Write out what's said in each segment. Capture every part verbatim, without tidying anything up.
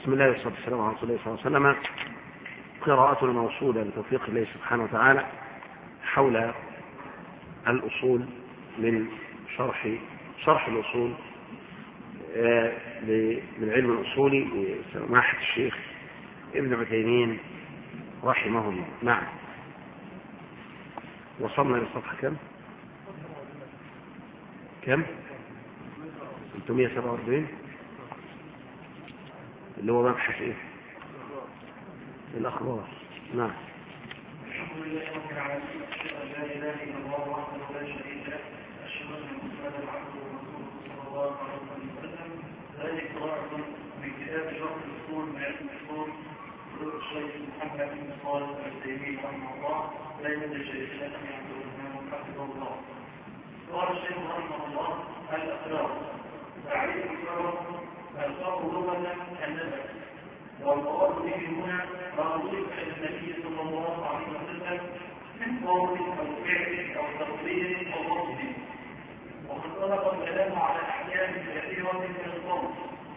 بسم الله والصلاة والسلام على رسول الله صلى الله عليه وسلم. قراءتنا موصولة بتوفيق الله سبحانه وتعالى حول الأصول من شرح شرح الأصول من علم الأصول لسماحة الشيخ ابن عثيمين رحمه الله. نعم، وصلنا للصفحة كم؟ كم؟ ثلاثمائة وسبعة وأربعين اللي هو مبحث ايه؟ الأخبار. نعم. الحمد لله رب العالمين، لا اله الا الله وحده لا شريك له، اشهد ان محمدا عبده ورسوله صلى الله عليه وسلم. ذلك قراءة من كتاب شرح الاصول من علم الاصول الشيخ محمد بن صالح العثيمين رحمه الله، لا يزال الشيخ الاسلامي عبد الرحمن حفظه الله. قال الشيخ رحمه الله: الاخلاق تعريف الشرف الخلق لغة النسب، والمراد به هنا ما أضيف إلى النبي صلى الله عليه وسلم من قول أو فعل أو تقرير أو وصف. وقد سبق الكلام على أحكام كثيرة من الصوت.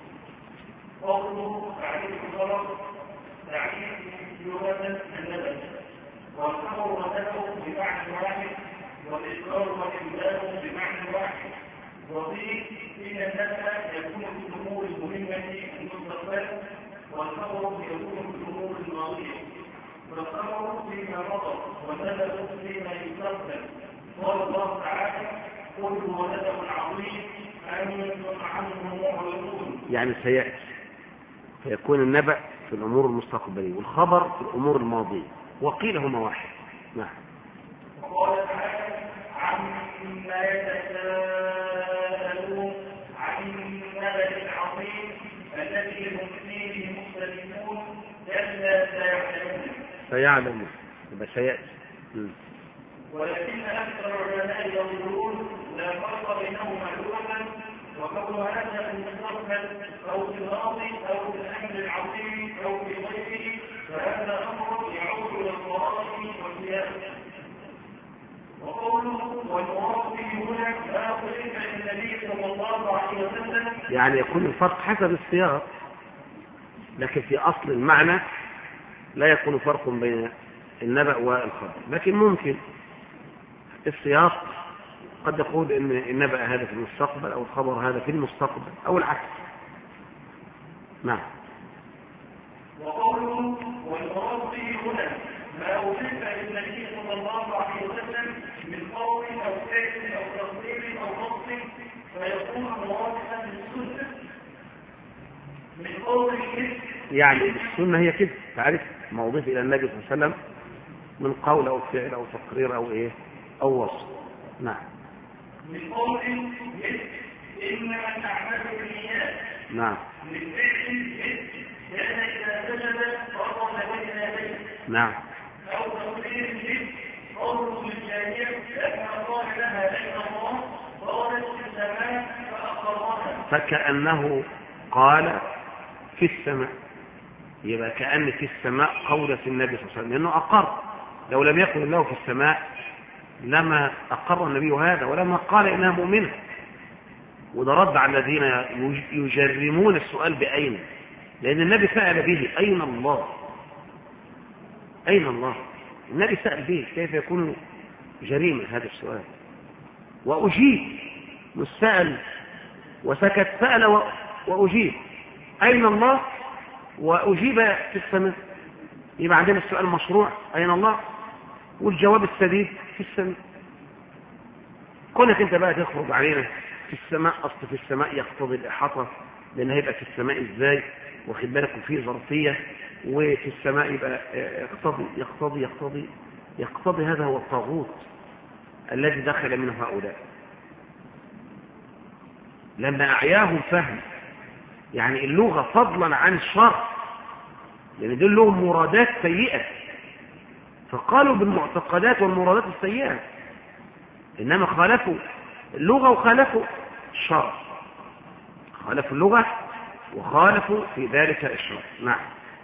قوله تعريف الخلق تعريف لغة النسب، والخبر والنسب بمعنى واحد، والإقرار والإمداد بمعنى واحد. وفيه إن النسب يكون في الأمور المهمة المستقبل، والخبر يكون في الأمور الماضية، والخبر فيما مضى والندب فيما يستقبل. قال الله تعالى: قل هو ندب عظيم أنتم عنه معرضون. يعني سيأتي فيكون النبأ في الأمور المستقبلية والخبر في الأمور الماضية، وقيل هما واحد. نعم. وقال تعالى: عما يتساءلون عن النبأ العظيم الذي هم فيه مختلفون كلا سيعلمون. سيعلمون يبقى سيأتي. ولكن أكثر العلماء يقولون لا فرق بينهما لغة، وكون هذا في المستقبل أو في الماضي أو في الأمر العظيم أو في غيره فهذا أمر يعود إلى القرآن والسياسة. وقوله والمراد به هنا ما أضيف إلى النبي صلى الله عليه وسلم، يعني يكون الفرق حسب السياق، لكن في أصل المعنى لا يكون فرق بين النبأ والخبر، لكن ممكن السياق قد يقول إن النبأ هذا في المستقبل أو الخبر هذا في المستقبل أو العكس. نعم. وقوله والمراد به هنا ما أضيف إلى النبي صلى الله عليه وسلم من قول أو فعل أو تقرير أو نص فيكون موافقا للسنة من قول الكذب. يعني السنة هي كده، تعرف ما أضيف إلى النبي صلى الله عليه وسلم من قول أو فعل أو تقرير أو إيه أو وصف. نعم. من قول الكذب إنما الأعمال بالنيات. نعم. من فعل الكذب كان إذا سجد فرض بين يديه. نعم. أو تقرير الكذب قوله للجارية لما قال لها أين الله قالت في السماء فأقرها. فكأنه قال في السماء، يبقى كأن في السماء قولة النبي صلى الله عليه وسلم، لأنه أقر. لو لم يقل الله في السماء لما أقر النبي هذا ولما قال إنها مؤمنة. وده رد على الذين يجرمون السؤال بأين، لأن النبي سأل به أين الله؟ أين الله؟ النبي سأل به، كيف يكون جريمة هذا السؤال؟ وأجيب، مش سأل وسكت، سأل وأجيب. أين الله؟ وأجيب في السماء. يبقى عندنا السؤال مشروع أين الله، والجواب السديد في السماء. كونك انت بقى تخرج علينا في السماء، أصل في السماء يقتضي الإحاطة، لأن هيبقى في السماء إزاي واخد بالك، وفيه ظرفية، وفي السماء يبقى يقتضي يقتضي يقتضي يقتضي هذا هو الطاغوت الذي دخل منه هؤلاء لما أعياهم فهم. يعني اللغة فضلا عن الشرع، لأن دول لهم مرادات سيئة فقالوا بالمعتقدات والمرادات السيئة، إنما خالفوا اللغة وخالفوا الشرع، خالفوا اللغة وخالفوا في ذلك الشرع. نعم.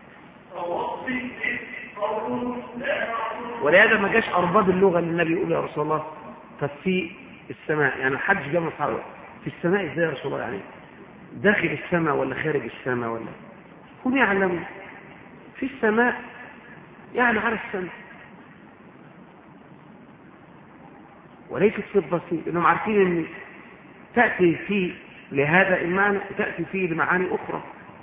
ولهذا ما جاش أرباب اللغة للنبي يقول يا رسول الله ففي السماء، يعني الحج جمع صحابة في السماء ازاي يا رسول الله، يعني داخل السماء ولا خارج السماء ولا هم يعلمون في السماء يعني على السماء، وليست في البصير، لأنهم عارفين أن تأتي فيه لهذا المعنى وتأتي فيه لمعاني أخرى.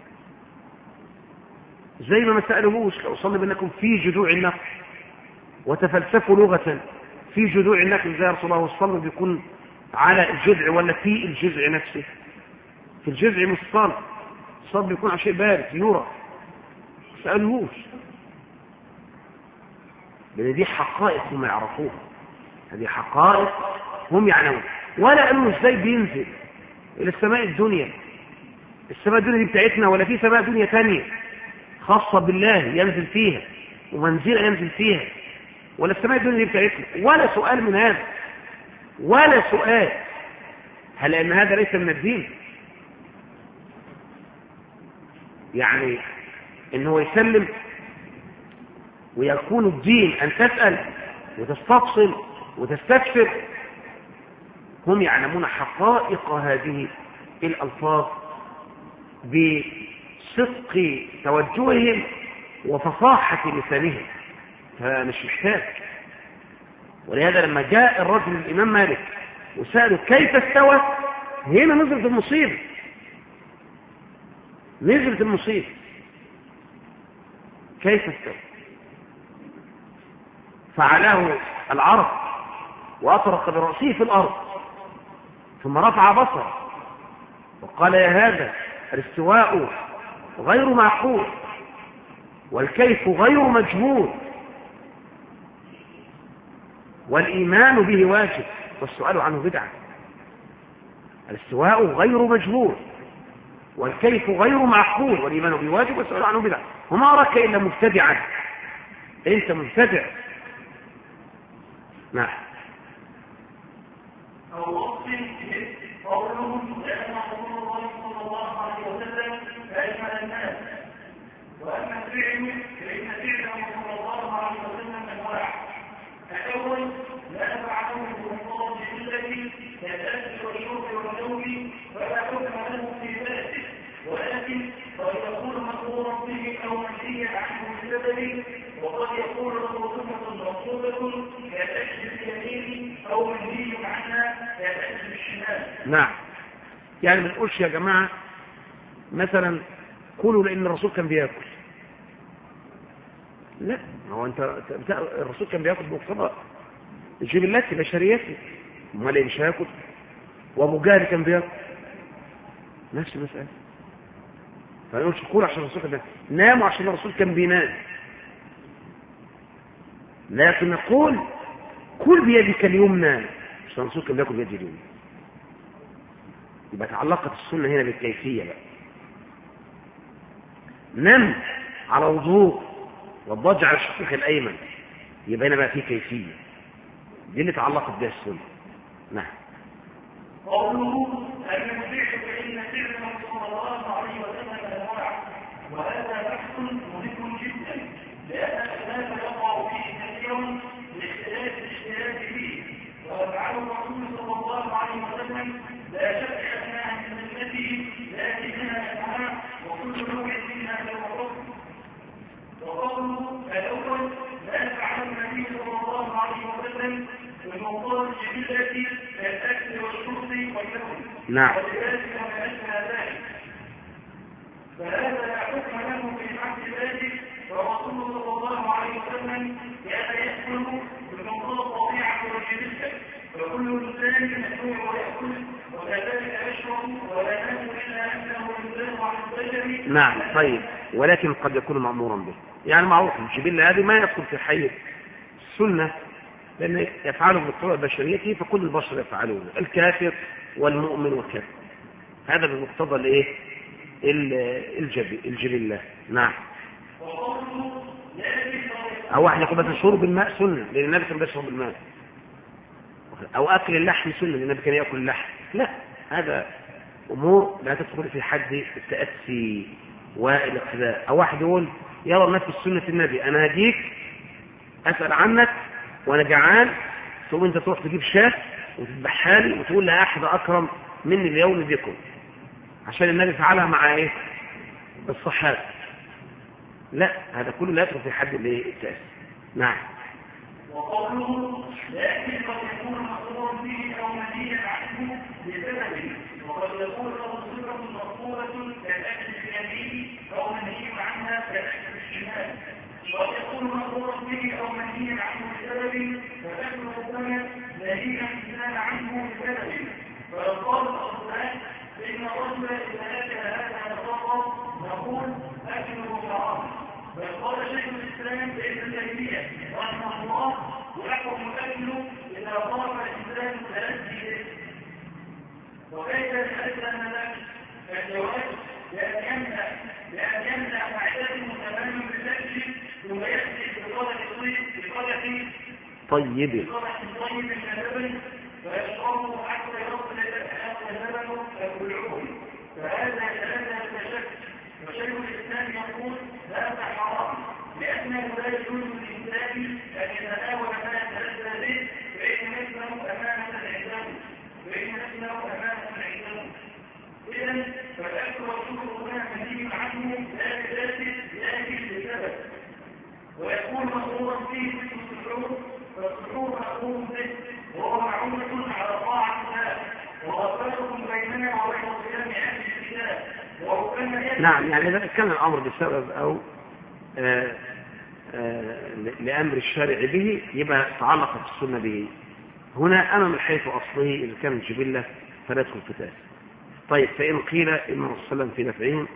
زي ما ما سألهوش لو صلي بأنكم في جذوع النخل وتفلسفوا لغة في جذوع النخل زي رسول الله، والصلب بيكون على الجذع ولا في الجذع نفسه؟ في الجذع مش صلب، الصلب بيكون على شيء بارد يرى. ما سألهوش، لأن دي حقائق هم يعرفوها، هذه حقائق هم يعلمون. ولا قالوا ازاي بينزل إلى السماء الدنيا، السماء الدنيا دي بتاعتنا ولا في سماء دنيا تانية خاصة بالله ينزل فيها ومنزلة ينزل فيها، ولا السماء الدنيا دي بتاعتنا؟ ولا سؤال من هذا، ولا سؤال. هل لأن هذا ليس من الدين؟ يعني إنه يسلم ويكون الدين أن تسأل وتستفصل وتستفسر؟ هم يعلمون حقائق هذه الألفاظ بصدق توجههم وفصاحة لسانهم، فمش محتاج. ولهذا لما جاء الرجل الإمام مالك وسأله كيف استوى، هنا نزلت المصيبة، نزلت المصيبة. كيف استوى؟ فعلاه العرب وأطرق برأسه في الأرض، ثم رفع بصره وقال يا هذا الاستواء غير معقول والكيف غير مجهول والإيمان به واجب والسؤال عنه بدعة. الاستواء غير مجهول والكيف غير معقول والإيمان به واجب والسؤال عنه بدعة. وما أراك إلا مبتدعا، أنت مبتدع. نعم. أو وصف قولهم لأن رسول الله صلى الله عليه وسلم أجمل الناس. وأما الفعل فإن فعله صلى الله عليه وسلم أنواع. الأول لا فعله بمقتضى الجبلة كالأكل والشرب والنوم فلا حكم له في ذاته، ولكن قد يكون مأمورا به أو منهيا عنه بسبب، وقد يكون له سنة مطلوبة كالأكل اليمين أو منهي عنها كالأكل الشمال. نعم. يعني ما نقولش يا جماعة مثلا كلوا لأن الرسول كان بياكل، لا، هو انت الرسول كان بياكل بمقتضى الجبلات بشريته، امال ايه مش هياكل؟ وابو جهل كان بياكل نفس المسألة. فنقولش كلوا عشان الرسول كان بياكل، ناموا عشان الرسول كان بينام، لكن نقول كل بيدك اليمنى عشان الرسول كان بياكل بيد اليمنى. يبقى تعلقت السنة هنا بالكيفية بقى. نم على وضوء والضجع على الشقيق الأيمن، يبقى هنا بقى فيه كيفية، دي اللي تعلقت بها السنة. نعم. قوله المبيح فإن فعله صلى الله عليه وسلم أنواع، وهذا بحث مهم جدا، لأن الخلاف يقع فيه كثيرا لاختلاف الاجتهاد فيه، وأفعال الرسول صلى الله عليه وسلم لا شك أنها من سنته لكنها أنواع وكل نوع منها له حكم. وقوله الأول لا يفعل النبي صلى الله عليه وسلم بمقتضى الجبلة كالأكل والشرب والنوم. نعم. ولذلك ما أشبه ذلك، فهذا لا حكم له في حق ذلك، فالرسول صلى الله عليه وسلم كان يأكل بمقتضى الطبيعة والجبلة، فكل إنسان مسموع ويأكل، وكذلك يشرب ولا ناكل إلا أنه ينزل عن البشر. نعم. طيب، ولكن قد يكون مأمورا به، يعني معروف الجبلة هذه ما يدخل في حيز السنة، لأن يفعله بالطرق بشريته فكل البشر يفعلونه، الكافر والمؤمن والكافر، هذا بمقتضى الايه الجبلة. نعم. او واحد يقول مثلا شرب الماء سنة لأن النبي كان بيشرب الماء، او اكل اللحم سنة لأن النبي كان يأكل اللحم، لا، هذا امور لا تدخل في حد التأسي والاقتداء. او واحد يقول يرى الناس في سنة النبي، انا هديك اسأل عنك وانا جعان، ثم انت تروح تجيب شاه وتذبحها لي وتقول لا احد اكرم مني اليوم بكم، عشان النبي فعلها مع ايه الصحابه. لا، هذا كله لا يدخل في حد التأسي. نعم. وقوله لكن قد يكون مقصورا به او منهيا عنه بسببه، وقد يكون له صفه مقصوره كالاكل اليمين او منهي عنها كالاكل الشمال، وقد يكون مقصورا به او منهيا عنه بسببه فاكل الثمن نهيا الانسان عنه بسببه. فيقال الاصلان ان الرجل اذا اكل هذا الرقم نقول اكله حرام. فقال شيخ الاسلام ابن تيميه رحمه الله ويحكم اكله اذا طلب الانسان التأدي به. وكيف يتأذن ذلك؟ فالجواب لأن يمنع لأن يمنع معدته تماما بالاكل ثم ياتي بقدح طيب بقدح طيب بقدح طيب من اللبن فيشربه حتى يصل حتى اللبن فيبلعه، فهذا يتأذن بشك. وشيخ الاسلام يقول هذا حرام لانه لا يجوز للانسان ان يتناول ما يتأذى به فان مثله امانه عنده فان مثله امانه عنده. اذا فالاكل والشرب هنا منهي عنه لا بذاته لكن بسبب. ويكون مأمورا فيه مثل السحور، فالسحور مأمور به وهو معونة على طاعة الله، وهو فرق بيننا وبين صيام اهل الكتاب. نعم، يعني إذا كان الأمر بسبب أو آآ آآ لأمر الشارع به يبقى تعلق السنة به. هنا أنا من حيث أصله إذا كان جبلة فلا يدخل في تأسي. طيب، فإن قيل إن الرسول صلى الله عليه وسلم في دفعهم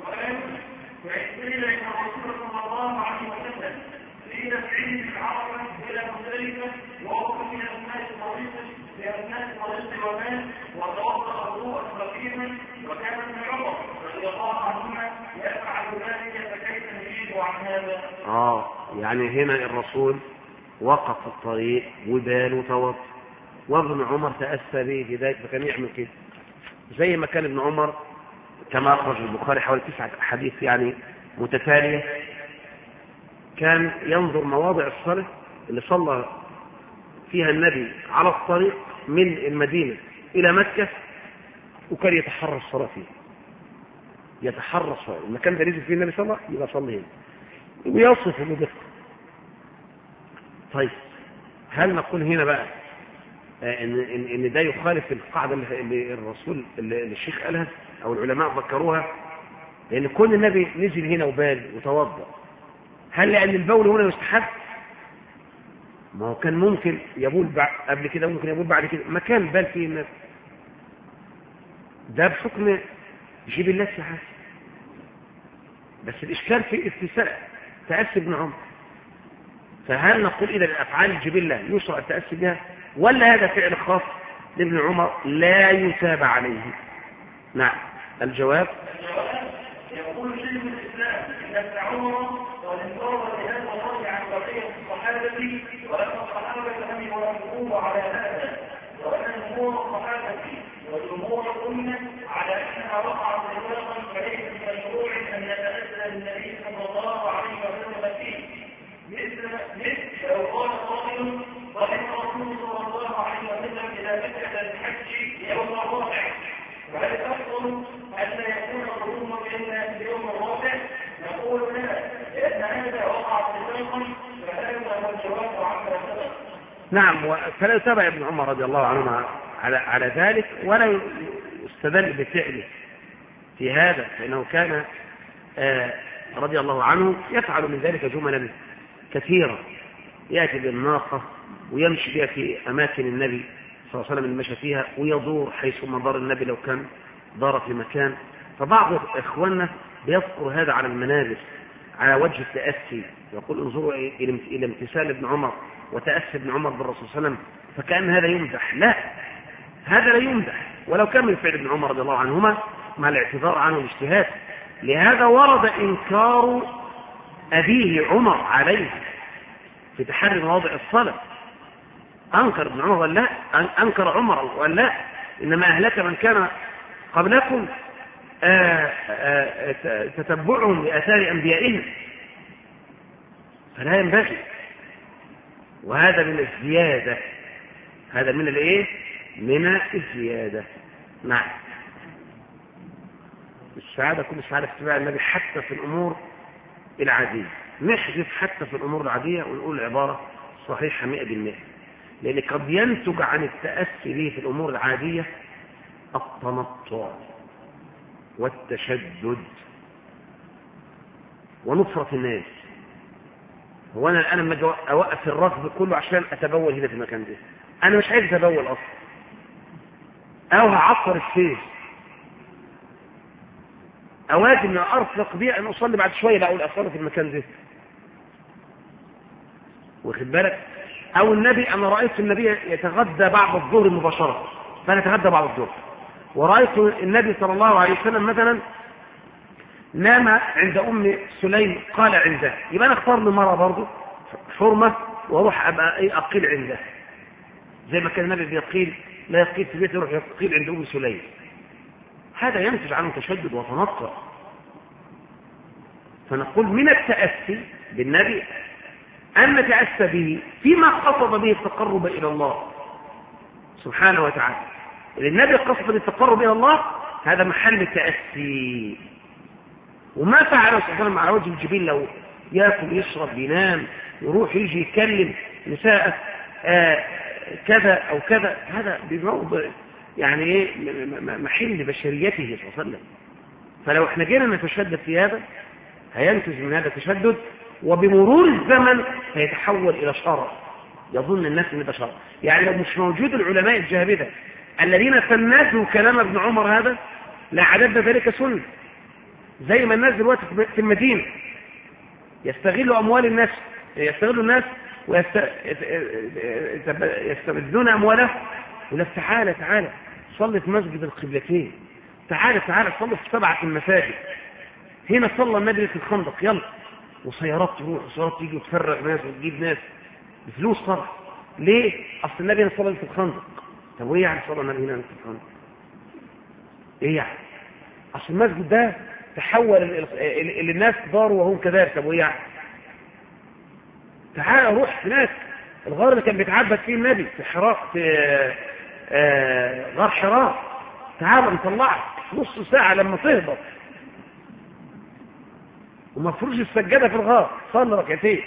وقيل إن الرسول صلى الله عليه وسلم في دفعهم العرب إلى مختلفة وهو من الناس طريقا لأبناء طريق ومال وتوضأ وضوءا خفيفا وكان ابن عمر رضي الله عنهما يفعل ذلك فكيف نجيب عن هذا؟ آه يعني هنا الرسول وقف في الطريق وبال وتوضأ، وابن عمر تأسى به في ذلك فكان يعمل كده، زي ما كان ابن عمر كما أخرج البخاري حوالي تسعة حديث يعني متتالية، كان ينظر مواضع الصلاة اللي صلى فيها النبي على الطريق من المدينة إلى مكة، وكان يتحرى الصلاة فيه، يتحرى الصلاة المكان ده نزل فيه النبي صلى الله عليه وسلم يبقى صلى هنا ويصف بدقة. طيب، هل نقول هنا بقى إن, إن, إن ده يخالف القاعدة اللي الرسول اللي الشيخ قالها أو العلماء ذكروها؟ لأن كل النبي نزل هنا وبال وتوضأ، هل لأن البول هنا يستحب؟ ما هو كان ممكن يبول قبل كده ممكن يبول بعد كده، ما كان بال فيه النبي، ده بحكم جيب الله سبحانه. بس الإشكال في اتساء تأسي ابن عمر. فهل نقول إذا الأفعال الجبلة يشرع التأسي بها، ولا هذا فعل خاص لابن عمر لا يتابع عليه؟ نعم، الجواب يقول شيخ الإسلام إن ابن عمر قد انضرب لهذا الرأي عن بقية الصحابة، وأن الصحابة لم يوافقوه على هذا، وأن جمهور الصحابة وجمهور الأمة على أنها وقعت إطلاقا فليس بمشروع أن يتأذى النبي صلى الله عليه وسلم فيه. مثل مثل لو قال قائل قدم الرسول صلى الله عليه وسلم إلى مكة للحج يوم الرابع، وهل تفضل أن يكون الرسول إلا في اليوم الرابع؟ نقول لا، لأن هذا وقع إطلاقا فهذا هو الجواب عما سبق. نعم، فلا يتابع ابن عمر رضي الله عنه على على ذلك، ولا يستدل بفعله في هذا، فإنه كان آه رضي الله عنه يفعل من ذلك جملا كثيرة، يأتي بالناقة ويمشي بها في أماكن النبي صلى الله عليه وسلم المشى فيها، ويدور حيث ما دار النبي لو كان دار في مكان. فبعض إخواننا بيذكر هذا على المنابر على وجه التأسي، يقول انظروا إلى امتثال ابن عمر وتأسي ابن عمر بالرسول صلى الله عليه وسلم، فكأن هذا يمدح. لا، هذا لا يمدح ولو كان من فعل ابن عمر رضي الله عنهما مع الاعتذار عنه الاجتهاد. لهذا ورد إنكار أبيه عمر عليه في تحري مواضع الصلاة. أنكر ابن عمر ولا لا؟ أنكر عمر ولا لا؟ إنما أهلك من كان قبلكم آآ آآ تتبعهم لآثار أنبيائهم، فلا ينبغي. وهذا من الزيادة، هذا من الايه؟ من الزيادة. نعم، السعادة كل السعادة في اتباع النبي حتى في الأمور العادية، نحذف حتى في الأمور العادية ونقول العبارة صحيحة مئة بالمئة، لأن قد ينتج عن التأسي به في الأمور العادية التنطع والتشدد ونفرة الناس. هو أنا الآن لما أوقف الركب كله عشان أتبول هنا في المكان ده، أنا مش عايز أتبول أصلا، أو هعطر السير، أو أجي من أرفق بيه أن أصلي بعد شوية لا أقول أصلي في المكان ده، واخد بالك؟ أو النبي، أنا رأيت النبي يتغدى بعد الظهر مباشرة فأنا أتغدى بعد الظهر، ورأيت النبي صلى الله عليه وسلم مثلا نام عند أم سليم قال عندها، يبقى أنا اختار لي مرة برضه حرمة وأروح أبقى إيه أقيل عندها، زي ما كان النبي بيقيل لا يقيل في بيته يروح يقيل عند أم سليم. هذا ينتج عنه تشدد وتنطع. فنقول من التأسي بالنبي أن نتأسى به فيما قصد به التقرب إلى الله سبحانه وتعالى. النبي قصد بالتقرب إلى الله هذا محل التأسي، وما فعله صلى الله عليه وسلم على وجه الجبين، لو يأكل يشرب ينام يروح يجي يكلم نساء آه كذا أو كذا، هذا بموضع يعني ايه محل بشريته صلى الله عليه وسلم. فلو احنا جينا نتشدد في هذا هينتج من هذا التشدد، وبمرور الزمن هيتحول الى شر، يظن الناس ان ده شر. يعني لو مش موجود العلماء الجهابذة الذين فنزوا كلام ابن عمر هذا لعددنا ذلك سنة، زي ما الناس دلوقتي في المدينة يستغلوا اموال الناس، يستغلوا الناس ويستبدلون اموالهم، ولا تعالى تعالى صلي في مسجد القبلتين، تعالى تعالى صلي في سبعة المساجد، هنا صلى النبي في الخندق، يلا، وسيارات تروح وسيارات تيجي وتفرغ ناس وتجيب ناس بفلوس صرف. ليه؟ اصل النبي هنا صلى في الخندق. طب وايه يعني صلى النبي هنا في الخندق؟ ايه يعني؟ اصل المسجد ده تحول اللي الناس داروا وهم كذلك. طب وايه يعني؟ تعالى روح هناك الغار اللي كان بيتعبد فيه النبي في حراء، في آه غار حراء، تعالى نطلعك نص ساعة لما تهبط وما تفرش السجادة في الغار، صلي ركعتين.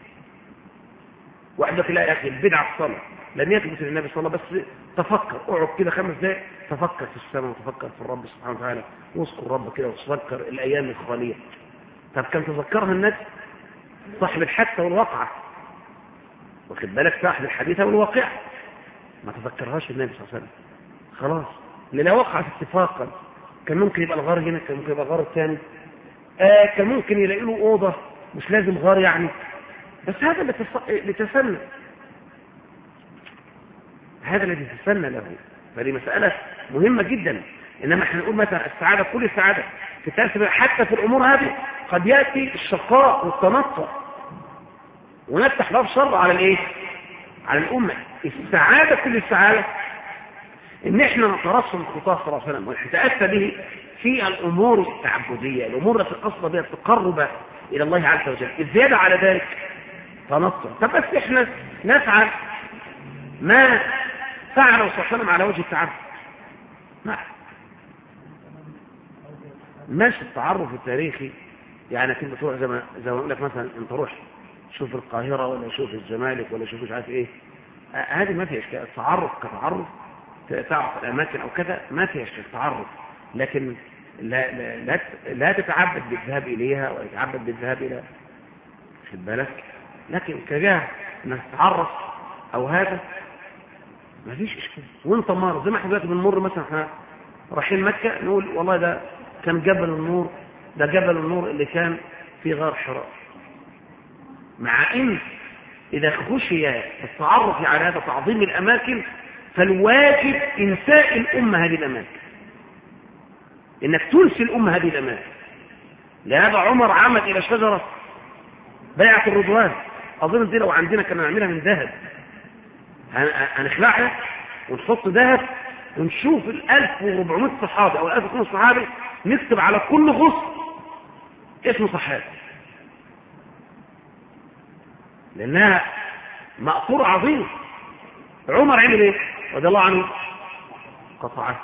واحد لك لا يا أخي البدعة في الصلاة لم يثبت للنبي صلى الله عليه وسلم، بس تفكر، اقعد كده خمس دقائق تفكر في السماء وتفكر في الرب سبحانه وتعالى واذكر رب كده وتذكر الأيام الخالية. طب كان تذكرها الناس صاحب الحادثة والواقعة، واخد بالك، صاحب الحديثة والواقعة، ما تذكرهاش النبي صلى الله عليه وسلم. خلاص، لأنها وقعت اتفاقا. كان ممكن يبقى الغار هنا، كان ممكن يبقى الغار الثاني، آه كان ممكن يلاقي له أوضة، مش لازم غار يعني، بس هذا اللي تسنى، هذا الذي تسنى له. فدي مسألة مهمة جدا. إنما احنا نقول مثلا السعادة، كل السعادة في تأثير حتى في الأمور هذه قد يأتي الشقاء والتنطع ونفتح باب شر على الايه؟ على الأمة. السعادة، كل السعادة ان احنا نترسم الخطاه صلى الله عليه وسلم ونتأتى به في الأمور التعبدية، الأمور التي قصد بها التقرب إلى الله عز وجل. الزيادة على ذلك تنطع. طب بس احنا نفعل ما فعله صلى الله عليه وسلم على وجه التعرف. نعم، ماشي التعرف التاريخي، يعني كنت تروح زي ما زي ما اقول لك مثلا انت روح شوف القاهرة ولا شوف الزمالك ولا شوف مش عارف ايه، هذه ما فيها اشكال. التعرف كتعرف تعرف الاماكن او كذا ما فيها اشكال تعرف، لكن لا لا لا, لا تتعبد بالذهاب اليها ولا تتعبد بالذهاب الى، خد بالك، لكن كجاه انك تتعرف او هذا ما فيش اشكال. وانت مار زي ما احنا دلوقتي بنمر مثلا احنا رايحين مكة نقول والله ده كان جبل النور، ده جبل النور اللي كان في غار حراء، مع ان اذا خشي التعرف على هذا تعظيم الاماكن فالواجب انساء الامه هذه الاماكن، انك تنسي الامه هذه الاماكن. لهذا عمر عمد الى شجره بيعه الرضوان، اظن دي لو عندنا كنا نعملها من ذهب، هنخلعها ونحط ذهب ونشوف الألف واربعمائة صحابي او الألف وخمسمائة صحابي نكتب على كل غصن اسم صحابي، لأنها مأثور عظيم. عمر عمل ايه رضي الله عنه؟ قطعه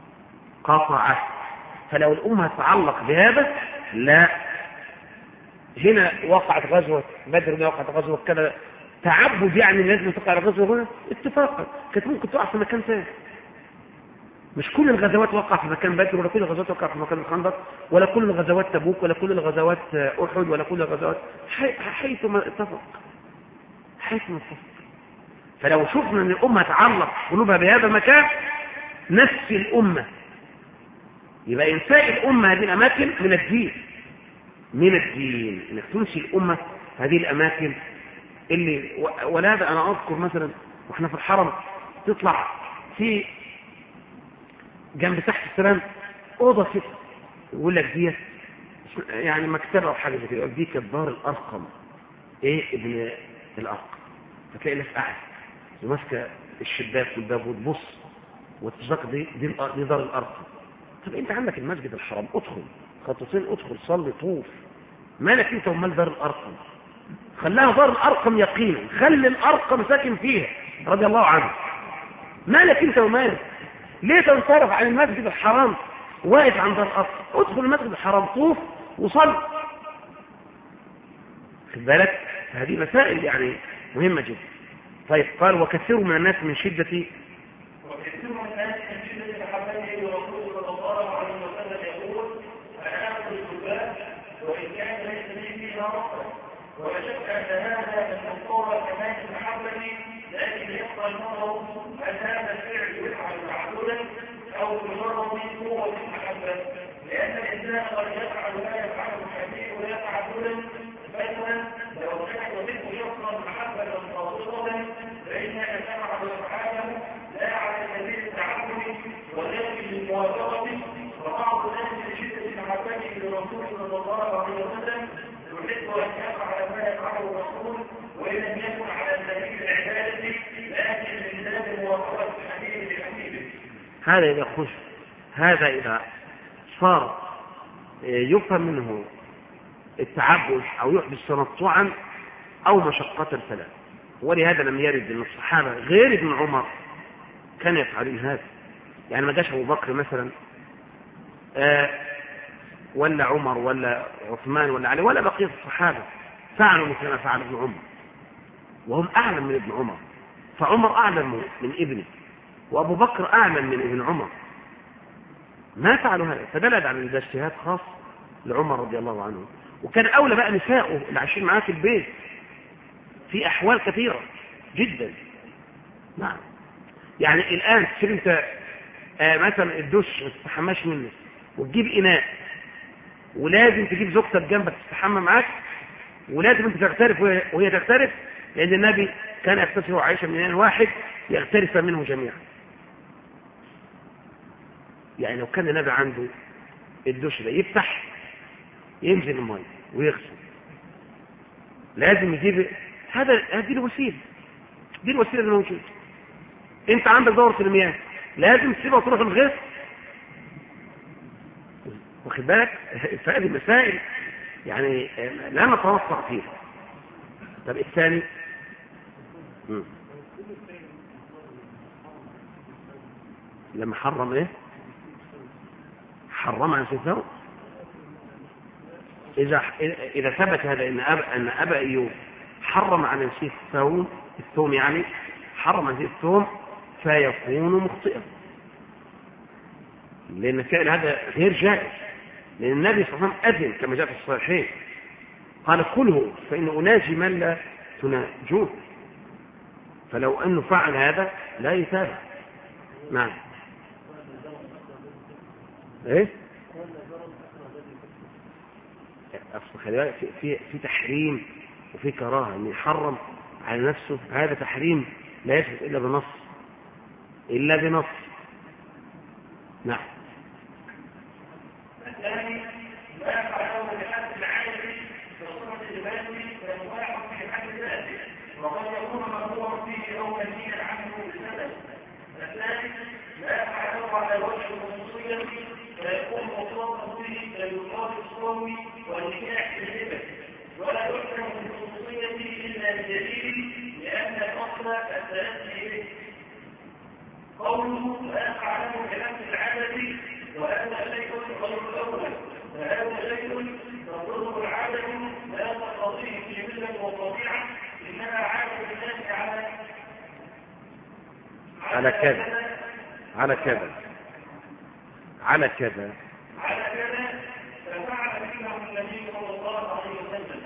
قطعه. فلو الأمة تعلق بهذا لا، هنا وقعت غزوة بدر، هنا وقعت غزوة كذا، تعبد يعني لازم تقع الغزوة هنا اتفاقا، كانت ممكن تقع في مكان ثاني. مش كل الغزوات وقع في مكان بدر، ولا كل الغزوات وقع في مكان الخندق، ولا كل الغزوات تبوك، ولا كل الغزوات أحد، ولا كل الغزوات حيث ما اتفق، حيث ما اتفق. فلو شفنا ان الأمة تعلق قلوبها بهذا المكان نفس الأمة، يبقى إنساء الأمة هذه الأماكن من الدين، من الدين انك تنسي الأمة هذه الأماكن اللي. ولهذا أنا أذكر مثلا وإحنا في الحرم تطلع في جنب تحت السلام أوضة كده يقول لك دي يعني مكتبة أو حاجة زي كده، دي كانت دار الأرقم، إيه ابن الأرقم. فتلاقي ناس قاعدة وماسكة الشباك والباب وتبص وتشتاق دي دي دي دار الأرقم. طب أنت عندك المسجد الحرام، ادخل خطوتين، ادخل صلي طوف، مالك أنت ومال دار الأرقم؟ خلاها دار الأرقم يقينا، خلي الأرقم ساكن فيها رضي الله عنه، مالك أنت ومالك؟ ليه تنصرف عن المسجد الحرام واقف عند الأرض؟ ادخل المسجد الحرام طوف وصل. خد بالك، هذه مسائل يعني مهمة جدا. طيب قال وكثير من الناس من شدة وكثير من الناس من شدة محبته لرسول صلى الله عليه وسلم يقول أنا أخذ الكتاب وإن كان ليس لي فيه نقص، ولا شك أن هذا من مصطلح كمال محبتي، لكن يبقى النظر أن هذا الفعل يفعل تعبدا أو مجرد قوة المحبة، لأن الإنسان قد يفعل ما يفعله الحبيب ويتعبدا. مثلا لو كان يحب شخصا محبة صادقة فإنك تفعل أفعاله لا على سبيل التعبد ولكن للموافقة. وبعض الناس من شدة محبته للرسول صلى الله عليه وسلم يحب أن يفعل ما يفعله الرسول وإن لم يكن على سبيل العبادة لكن من باب موافقة الحبيب لحبيبه. هذا إذا خش هذا إذا صار يفهم منه التعبد أو يحدث تنطعا أو مشقة فلا. ولهذا لم يرد أن الصحابة غير ابن عمر كان يفعلون هذا. يعني ما جاش أبو بكر مثلا آه ولا عمر ولا عثمان ولا علي ولا بقية الصحابة فعلوا مثل ما فعل ابن عمر، وهم أعلم من ابن عمر، فعمر أعلم من ابنه وأبو بكر أعلم من ابن عمر، ما فعلوا هذا. فدل على أن ده اجتهاد خاص لعمر رضي الله عنه. وكان أولى بقى نساؤه اللي عايشين معاه في البيت في أحوال كثيرة جدا. نعم، يعني الآن تصير أنت آه مثلا الدش ما تستحماش منه وتجيب إناء ولازم تجيب زوجتك جنبك تستحمى معاك، ولازم أنت تغترف وهي تغترف، لأن النبي كان يغتسل وعائشة من إناء واحد يغترف منه جميعا. يعني لو كان النبي عنده الدش ده يفتح ينزل الماء ويغسل، لازم يجيب هذا. هذه الوسيله دي الوسيله اللي موجوده. انت عندك دوره المياه لازم تسيبها وتروح الغسل، واخد بالك؟ فهذه مسائل يعني لا نتوسع فيها. طب الثاني م. لما حرم ايه؟ حرم عن الثوم. إذا إذا ثبت هذا إن أبا أن أبا أيوب حرم عن نفسه الثوم الثوم يعني حرم عن نفسه الثوم فيكون مخطئا، لأن فعل هذا غير جائز، لأن النبي صلى الله عليه وسلم أذن كما جاء في الصحيحين قال كله فإن أناجي من لا تناجوه، فلو أنه فعل هذا لا يتابع. نعم. إيه؟ أصل خلي بالك في, في في تحريم وفي كراهة إن يحرم على نفسه، هذا تحريم لا يثبت إلا بنص إلا بنص. نعم. الثاني لا يفعله بحد العالم بصورة البادي فمباح في حد ذاته وقد يكون مأمورا فيه أو منهيا عنه بسبب. الثالث لا يفعله على وجه الخصوصية فيكون مطلقا به كالوقاف الصومي والنكاح بالهبة، ولا يحكم بالخصوصية إلا بدليل لأن الأصل التأتي به. قوله لا يفعله بنفس العدد وهذا شيء غير الأول، فهذا شيء تضره العدد لا على كذا على كذا على كذا على كذا ففعل منهم النبي صلى الله عليه وسلم.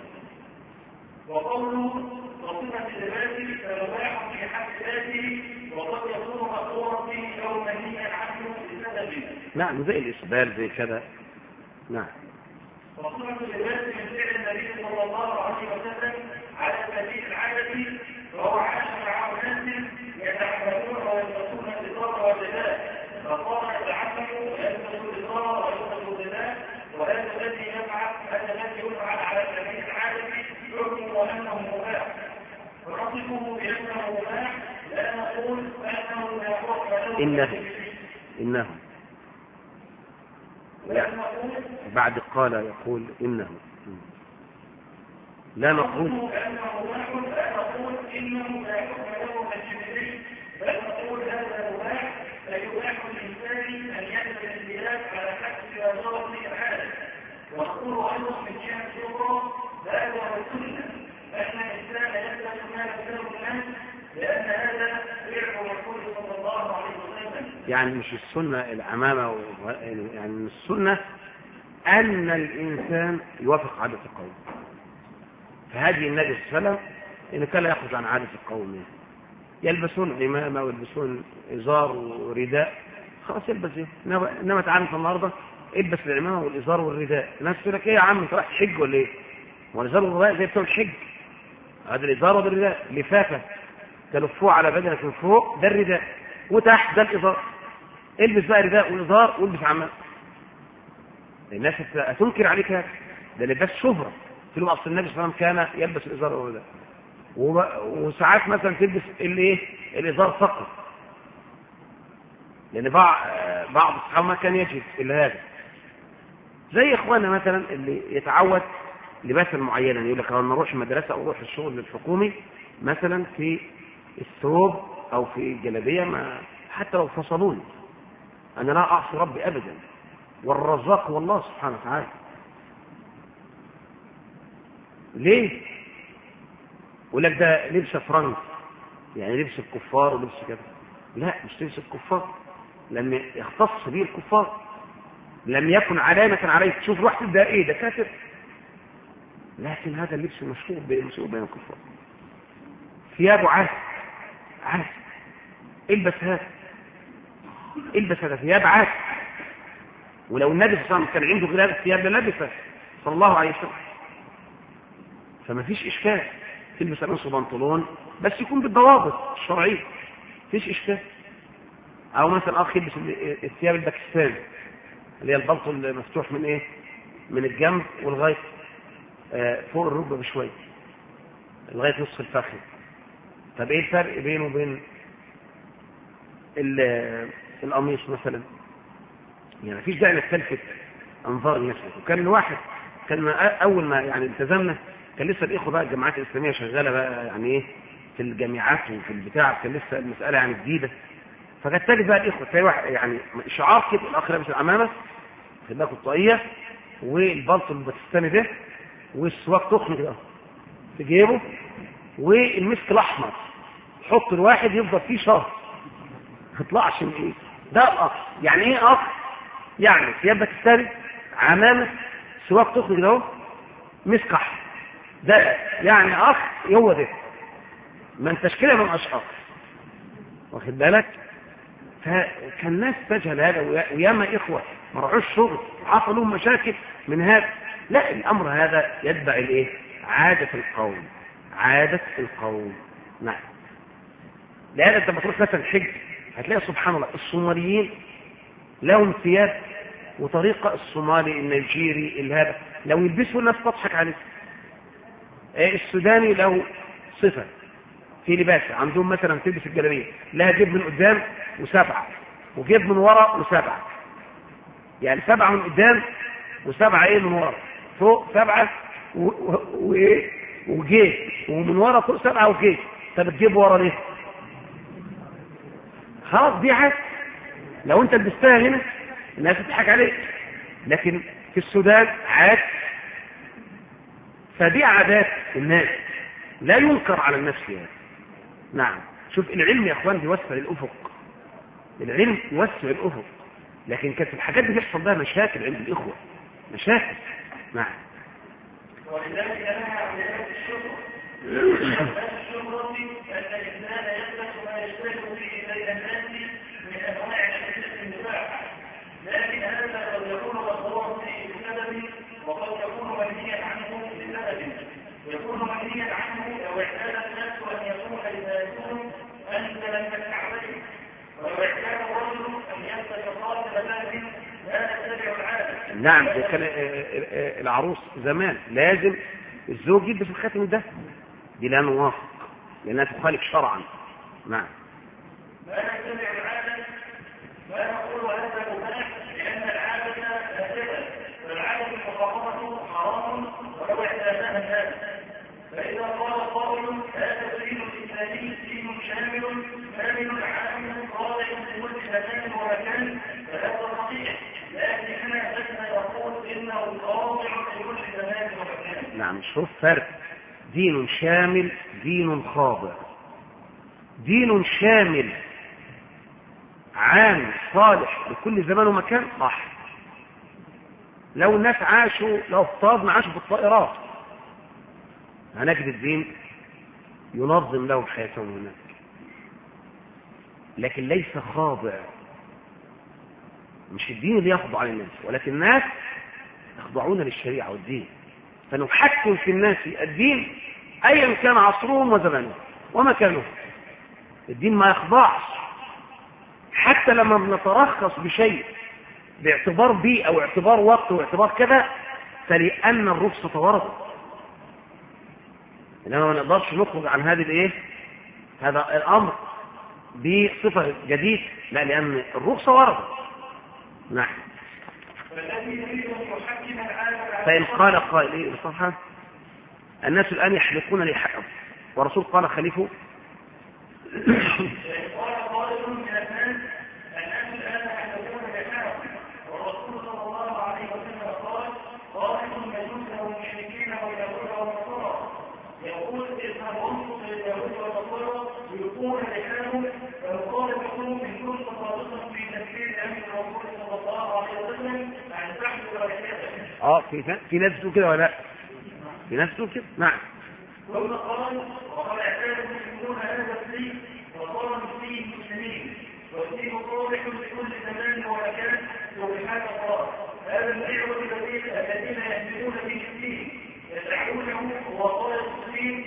وقوله وصفة الذات فمباح في حق ذاته وقد يكون مأمورا به أو منهيا عنه بسبب. نعم زي الإسبال زي كذا. نعم. وصفة الذات من فعل النبي صلى الله عليه وسلم على سبيل العادة وهو عاش مع أناس يتعبدون ويلبسون الإطار والجزاء فقال يتعبدوا ويلبسوا الإطار ويلبسوا الجزاء وهذا الذي يفعل هذا الذي يفعل على سبيل العادة يحكم وأنه مباح ونصفه بأنه مباح لا نقول أنه لا يحكم إنه إنه لا. بعد قال يقول إنه لا نقول أنه مباح لا نقول إنه لا يحكم له الجبري بل نقول هذا مباح فيباح للإنسان أن يأتي البلاد على حسب وزارة الحال. ونقول أيضا من جهة أخرى هذا هو السنة أن الإنسان يلبس ما يلبسه الناس لأن هذا فعل الرسول صلى الله عليه وسلم. يعني مش السنة العمامة يعني السنة أن الإنسان يوافق عادة القوم. فهذه النبي صلى الله عليه وسلم إن كان يأخذ عن عادة القوم يلبسون عمامة ويلبسون إزار ورداء خلاص يلبس إيه. إنما تعالى النهارده البس العمامة والإزار والرداء. الناس تقول لك إيه يا عم أنت رايح تحج ولا إيه؟ والإزار والرداء زي بتوع الحج. هذا الإزار والرداء لفافة تلفوه على بدنك من فوق ده الرداء وتحت ده الإزار. البس بقى رداء وإزار والبس عمامة. الناس هتنكر عليك هذا ده لباس شهرة. تقول له أصل النبي صلى الله عليه وسلم كان يلبس الإزار والرداء وساعات مثلا تلبس الايه الإزار فقط لأن بعض بعض الصحابة ما كان يجد إلا هذا. زي إخواننا مثلا اللي يتعود لباسا معينا يقول لك أنا أروح المدرسة أو أروح الشغل الحكومي مثلا في الثوب أو في الجلابية ما حتى لو فصلوني أنا لا أعصي ربي أبدا والرزاق هو الله سبحانه وتعالى. ليه؟ يقول لك ده لبس فرنك يعني لبس الكفار ولبس كده. لا مش لبس الكفار لم يختص به الكفار لم يكن علامة عليه تشوف روح ده ايه ده كافر لكن هذا اللبس مشهور بين بين الكفار. ثيابه عاد عاد البس هذا البس هذا ثياب عاد. ولو النبي صلى الله عليه وسلم كان عنده غير هذا الثياب للبسه صلى الله عليه وسلم. فما فيش اشكال تلبس قميص وبنطلون بس يكون بالضوابط الشرعيه فيش اشكال. او مثلا اخ يلبس الثياب الباكستاني اللي هي البلطو المفتوح من ايه من الجنب والغايه آه فوق الركبه بشويه لغايه نصف الفخذ. طب ايه الفرق بينه وبين القميص مثلا؟ يعني مفيش داعي انك تلفت انظار الناس. وكان الواحد كان اول ما يعني التزمنا كان لسه الاخوه بقى الجامعات الاسلاميه شغاله بقى يعني ايه في الجامعات وفي البتاع كان لسه المساله يعني جديده. فكانت تجد بقى الاخوه تلاقي واحد يعني شعار كده الاخ لابس العمامه في بالك الطاقيه والبلطو الباكستاني ده والسواك تخن كده في جيبه والمسك الاحمر حط الواحد يفضل فيه شهر ما يطلعش من ايه ده الاخ. يعني ايه اخ؟ يعني ثياب باكستاني عمامه سواك تخن كده اهو مسك احمر ده يعني اخ هو ده ما انتش كده من اشخاص واخد بالك. فكان الناس تجهل هذا وياما اخوه ما راحوش شغل حصل لهم مشاكل من هذا. لا الامر هذا يتبع الايه عاده القوم عاده القوم. نعم. لهذا انت بتروح مثلا حج هتلاقي سبحان الله الصوماليين لهم ثياب وطريقه الصومالي النيجيري الهذا لو يلبسوا الناس تضحك عليه. السوداني له صفه في لباس عندهم مثلا تلبس الجلابيه لها جيب من قدام وسبعه وجيب من ورا وسبعه يعني سبعه من قدام وسبعه ايه من ورا فوق سبعه وايه وجيب ومن ورا فوق سبعه وجيب. طب الجيب ورا ليه؟ خلاص دي حاجه لو انت لبستها هنا الناس تضحك عليك لكن في السودان عاد. فدي عادات الناس لا ينكر على الناس فيها. نعم. شوف العلم يا اخوان بيوسع الافق العلم يوسع الأفق، لكن كانت الحاجات دي بيحصل بها مشاكل عند الإخوة، مشاكل. نعم. ولذلك نهى عن ذلك الشهرة. الشهرة أن الإنسان يملك ما يشترك به بين الناس من أنواع الحديث المباحة، لكن هذا قد يكون مطلوبا فيه بسبب، وقد يكون منهيا عنه بسبب. يكون منهيا عنه لو اعتاد الناس أن يكون لذاتهم أنزل من الكعبين، ولو اعتاد الرجل أن يمسك خاتم ذهب لا يتبع العادة. نعم. كان العروس زمان لازم الزوج يلبس الخاتم ده، دي لا نوافق لأنها تخالف شرعا. نعم. لا يتبع العادة، لا نقول هذا مباح لأن العادة فاسدة، فالعادة المحرمة حرام ولو اعتادها الناس. فإذا قال قائل هذا الدين الإسلامي دين شامل كامل عام خاضع لكل زمان ومكان، فهذا صحيح، لكننا لسنا نقول إنه خاضع لكل زمان ومكان. نعم. شوف فرق، دين شامل دين خاضع. دين شامل عام صالح لكل زمان ومكان، صح. لو الناس عاشوا، لو افترضنا عاشوا في الطائرات، هنجد الدين ينظم لهم حياتهم هناك، لكن ليس خاضع. مش الدين اللي يخضع للناس، ولكن الناس يخضعون للشريعة والدين، فنحكم في الناس الدين أيا كان عصرهم وزمانهم ومكانهم. الدين ما يخضعش، حتى لما بنترخص بشيء باعتبار بيئة أو اعتبار وقت واعتبار كذا، فلأن الرخصة وردت، إنما ما نقدرش نخرج عن هذه الايه هذا الأمر بصفة جديد، لا، لأن الرخصة وردت. نعم. فإن قال قائل ايه الصفحة، الناس الآن يحلقون لحقهم ورسول قال خليفه. قال قائل من الناس الناس الآن يحلقون لحقهم والرسول صلى الله عليه وسلم قال قائل المجوس والمشركين واليهود والنصارى يقول اذهب وانصت لليهود والنصارى يلقون لحقهم، فالقائل من كل صادقا في تكفير أمر الرسول صلى الله عليه وسلم عن تحت ورحلته. اه في في ناس تقول كده ولا لا؟ في ناس تقول كده. نعم. ثم قال وقد اعتاد المسلمون هذا الدين وصار فيه المسلمين، والدين صالح لكل زمان ومكان وبحال قال هذا الدعوة الذين يحملون به الدين يدعونه هو قال الدين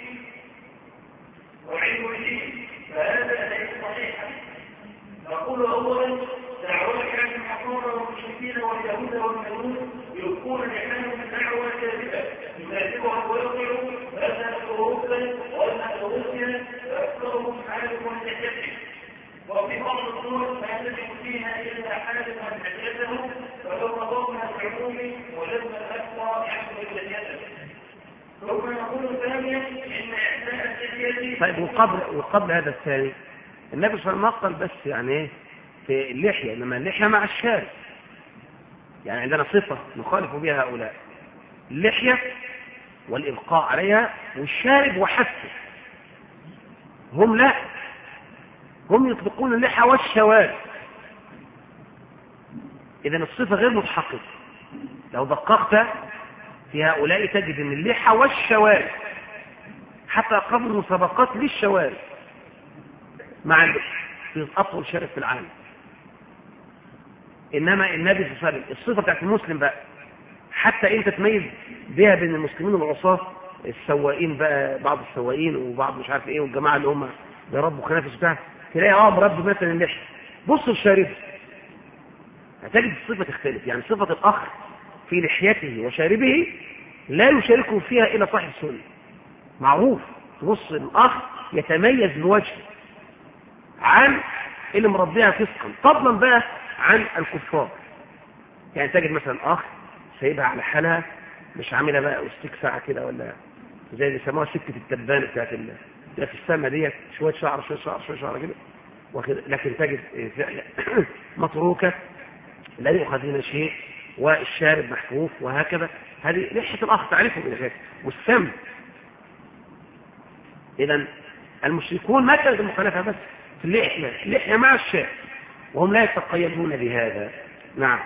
وعلم الدين، فهذا ليس صحيحا. نقول اولا دعوة كان الحصارى والمشركين واليهود والمجوس يلقون لحالهم الدعوة كاذبة يكذبها الواقع أن أوروبا وأن روسيا أكثرهم عالم لحيته، وفي بعض الصور ما يجب فيها إلا حالم لحيته، فلو نظرنا في العموم وجدنا الأكثر يحمل لحيته. ثم نقول ثانيا إن إحسان اللحية. طيب وقبل وقبل هذا الثاني النبي صلى الله عليه وسلم قال بس يعني ايه في اللحية، انما اللحية مع الشارب، يعني عندنا صفة نخالف بها هؤلاء، اللحية والإبقاء عليها والشارب وحسه. هم لا، هم يطلقون اللحية والشوارب، إذن الصفة غير متحققة. لو دققت في هؤلاء تجد أن اللحية والشوارب، حتى قبل مسابقات للشوارب مع اللحية في أطول شارب في العالم. إنما النبي صلى الله عليه وسلم الصفة بتاعت المسلم بقى، حتى انت تميز بها بين المسلمين والعصاة، السواقين بقى، بعض السواقين وبعض مش عارف ايه، والجماعة اللي هم بيربوا خنافس بتاعه، تلاقي اه مربي مثلا اللحية، بص الشارب هتجد الصفة تختلف. يعني صفة الأخ في لحيته وشاربه لا يشاركه فيها إلا صاحب السنة، معروف. تبص الأخ يتميز بوجهه عن اللي مربيها فسقا، فضلا بقى عن الكفار. يعني تجد مثلا أخ سايبها على حالها، مش عاملها بقى وستيك ساعة كده، ولا زي اللي يسموها سكة التبان بتاعت اللي في السماء ديت، شوية شعر شوية شعر شوية شعر كده، لكن تجد متروكة لا يؤخذ منها شيء، والشارب محفوف وهكذا. هذه لحية الأخ تعرفه بالغير والسم. إذن المشركون ما كانت المخالفة بس في اللحية، اللحية مع الشارب، وهم لا يتقيدون بهذا. نعم.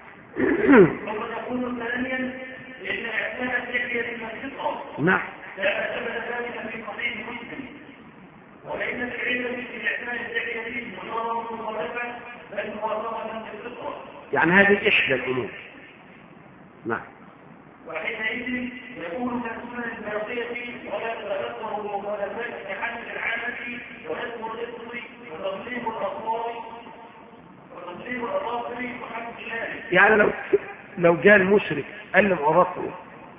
وتكون ثانيا لأن إعلان اللحية من الفطرة. نعم. لا ثبت ذلك في صحيح مسلم. وليس العلم في إعلان اللحية مجرد مخالفة بل موافقة للفطرة. يعني هذه إحدى الأمور. نعم. وحينئذ يكون كالسنة الباقية ولا تتذكر المخالفات كحد العامة ونسم الإبط وتغليب الأطوار وتغليب الأطوار وحد الشارع. يعني لو لو جاء المشرك قلم أظافره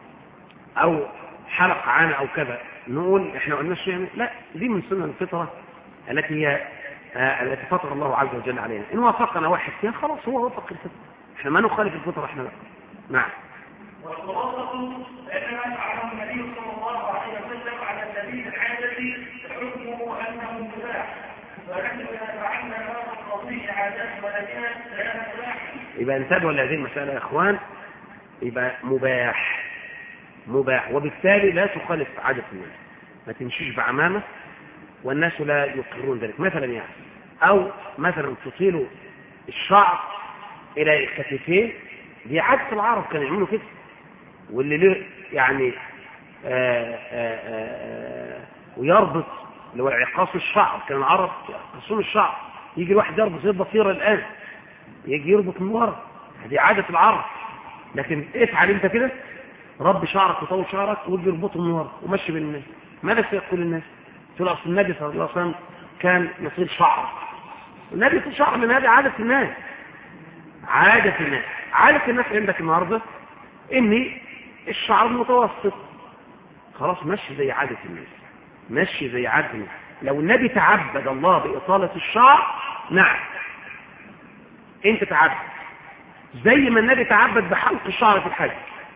أو حلق عانة أو كذا نقول إحنا قلنا شيء؟ لا، دي من سنة الفطرة التي هي آه التي فطر الله عز وجل علينا. إن وافقنا واحد فيها خلاص هو وافق الفطرة، إحنا ما نخالف الفطرة إحنا بقى. نعم. والخلاصة أنما فعله النبي صلى الله عليه وسلم على سبيل العادة حكمه أنه مباح، ونحن إذا فعلنا ما نستطيع عادات بلدنا كان مباحا. يبقى انتبهوا لهذه المسألة يا إخوان، يبقى مباح مباح وبالتالي لا تخالف عادة الناس، ما تمشيش بعمامة والناس لا يقرون ذلك مثلا يعني، أو مثلا تطيل الشعر إلى الكتفين، دي عادة العرب كانوا يعملوا كده. واللي له يعني آآ آآ ويربط اللي هو عقاص الشعر، كان العرب يقصون الشعر، يجي الواحد يربط زي الضفيرة الآن يجي يربط من ورا، دي عادة العرب. لكن افعل انت كده، رب شعرك وطول شعرك ويجي يربطه من ورا ومشي بين الناس. ماذا سيقول الناس؟ تقول اصل النبي صلى الله عليه وسلم كان يطيل شعر. النبي يطيل شعر من هذه عادة الناس، عادة الناس. عادة الناس عندك النهارده ان الشعر متوسط، خلاص مشي زي عادة الناس، مشي زي عادة الناس. لو النبي تعبد الله بإطالة الشعر، نعم انت تعبد زي ما النبي تعبد بحلق الشعر في الحج،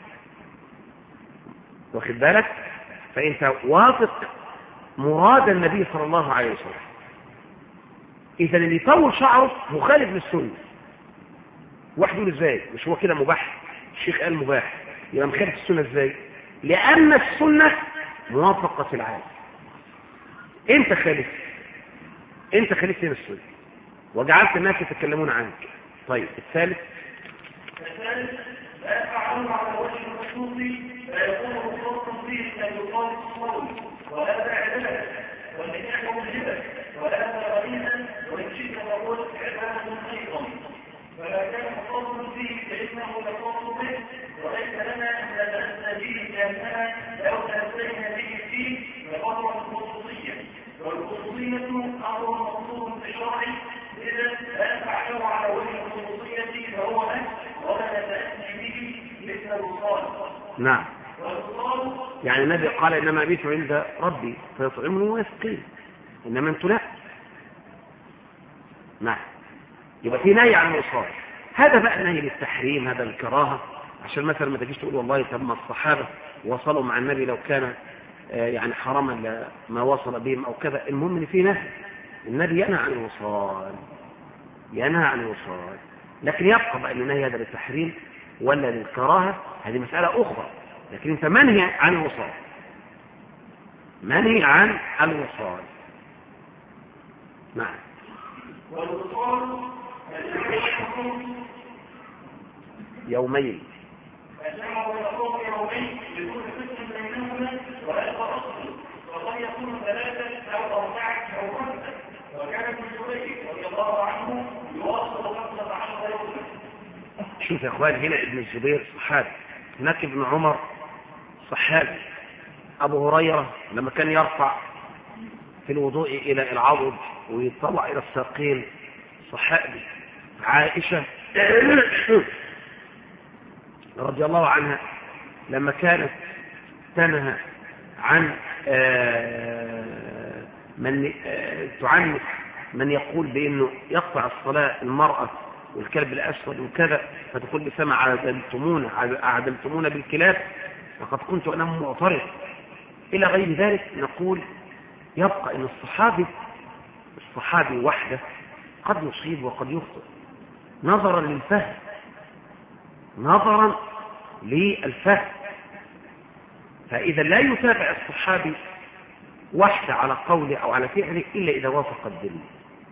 واخد بالك؟ فانت واثق مراد النبي صلى الله عليه وسلم. اذا اللي يطول شعره مخالف للسنه. واحد يقول ازاي؟ مش هو كده مباح؟ الشيخ قال مباح، يبقى مخالف السنه ازاي؟ لان السنه موافقه العادة. انت خالف، انت خالفت من السنه وجعلت الناس يتكلمون عنك. طيب الثالث، الثالث لا يفعله على وجه الخصوص فيكون خصوصا فيه ان يقال الصوم وهذا عباده والنكاح موجبه وهذا غريبا وان شئت فقول عباده ايضا، فلا كان خصوصا فيه فانه يخص به وليس لنا ان نتاسى به لاننا لو تاسينا به فيه لفضل الخصوصيه، والخصوصيه امر مقصود بشرع. اذا لا يفعله على وجه الخصوصيه فهو نفس ولا نتاسي به مثل الوصال. نعم. يعني النبي قال انما ابيت عند ربي فيطعمني ويسقين، انما انتم لا. نعم. يبقى في نهي عن الوصال. هذا بقى نهي للتحريم، هذا الكراهه، عشان مثلا ما تجيش تقول والله طب ما الصحابه وصلوا مع النبي لو كان يعني حراما ما وصل بهم او كذا. المهم ان في نهي، النبي ينهى عن الوصال، ينهى عن الوصال. لكن يبقى بقى النهي هذا للتحريم ولا للكراهه، هذه مساله اخرى. لكن انت منهي عن الوصال، منهي عن الوصال. نعم. والوصال يومين الجمع والصوم يومين بدون فتن بينهما وهذا اصل، وقد يكون ثلاثه او اربعه او خمسه، وكان ابن جبير رضي الله عنه يواصل خمسه عشر يوما. شوف يا اخوان، هنا ابن الزبير صحابي، هناك ابن عمر صحابي، ابو هريره لما كان يرفع في الوضوء الى العضد ويطلع الى الساقين صحابي، عائشه رضي الله عنها لما كانت تنهى عن من تعنف من يقول بانه يقطع الصلاه المراه والكلب الاسود وكذا، فتقول بسمع عدلتمونا عدلتمونا بالكلاب وقد كنت انا معترض الى غير ذلك. نقول يبقى ان الصحابي الصحابي وحده قد يصيب وقد يخطئ نظرا للفهم، نظرا للفهم. فاذا لا يتابع الصحابي وحده على قوله او على فعله الا اذا وافق الدليل،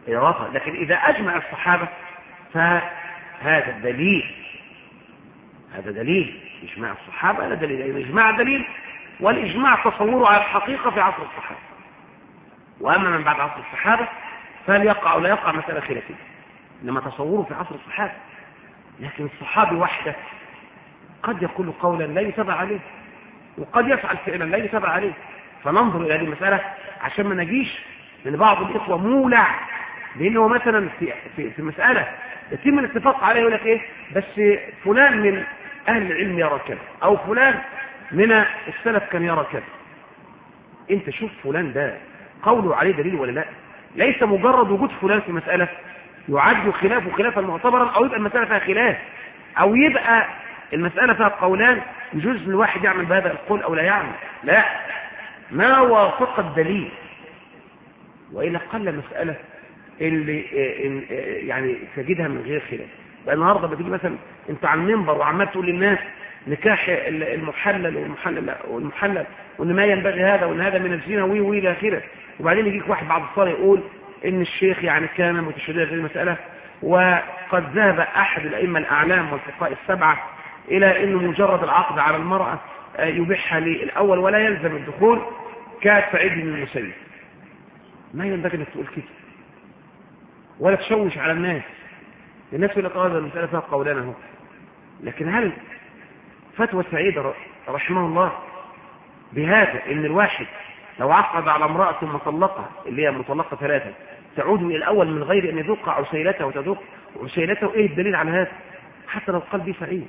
رفع. لكن إذا أجمع الصحابة فهذا دليل، هذا دليل إجماع الصحابة. هذا دليل، يعني إجماع دليل، والإجماع تصوره على الحقيقة في عصر الصحابة. وأما من بعد عصر الصحابة فليقع أو لا يقع مسألة خلافية، إنما تصوره في عصر الصحابة. لكن الصحابي وحده قد يقول قولا لا يتبع عليه، وقد يفعل فعلا لا يتبع عليه. فننظر إلى هذه المسألة عشان ما نجيش من بعض الإخوة مولع، لأنه مثلا في في في مسألة يتم الاتفاق عليه يقول لك إيه بس فلان من أهل العلم يرى كذا، أو فلان من السلف كان يرى كذا. أنت شوف فلان ده قوله عليه دليل ولا لا؟ ليس مجرد وجود فلان في مسألة يعد خلافه خلافا معتبرا، أو يبقى المسألة فيها خلاف، أو يبقى المسألة فيها قولان يجوز الواحد يعمل بهذا القول أو لا يعمل. لا، ما وافق الدليل، وإلا قل مسألة اللي يعني تجدها من غير خلاف. بقى النهارده بتيجي مثلا انت على المنبر وعمال تقول للناس نكاح المحلل والمحلل والمحلل وان ما ينبغي هذا وان هذا من الزنا وي وي الى اخره، وبعدين يجيك واحد بعد الصلاه يقول ان الشيخ يعني كان متشددا في المساله، وقد ذهب احد الائمه الاعلام والفقهاء السبعه الى انه مجرد العقد على المراه يبيحها للاول ولا يلزم الدخول كسعيد بن المسيب. ما ينبغي انك تقول كده ولا تشوش على الناس. الناس يقول لك هذا المساله فيها قولان اهو. لكن هل فتوى سعيد رحمه الله بهذا ان الواحد لو عقد على امراه ثم طلقها اللي هي مطلقه ثلاثه تعود الى الاول من غير ان يذوق عسيلته وتذوق عسيلته؟ ايه الدليل على هذا؟ حتى لو قال به سعيد.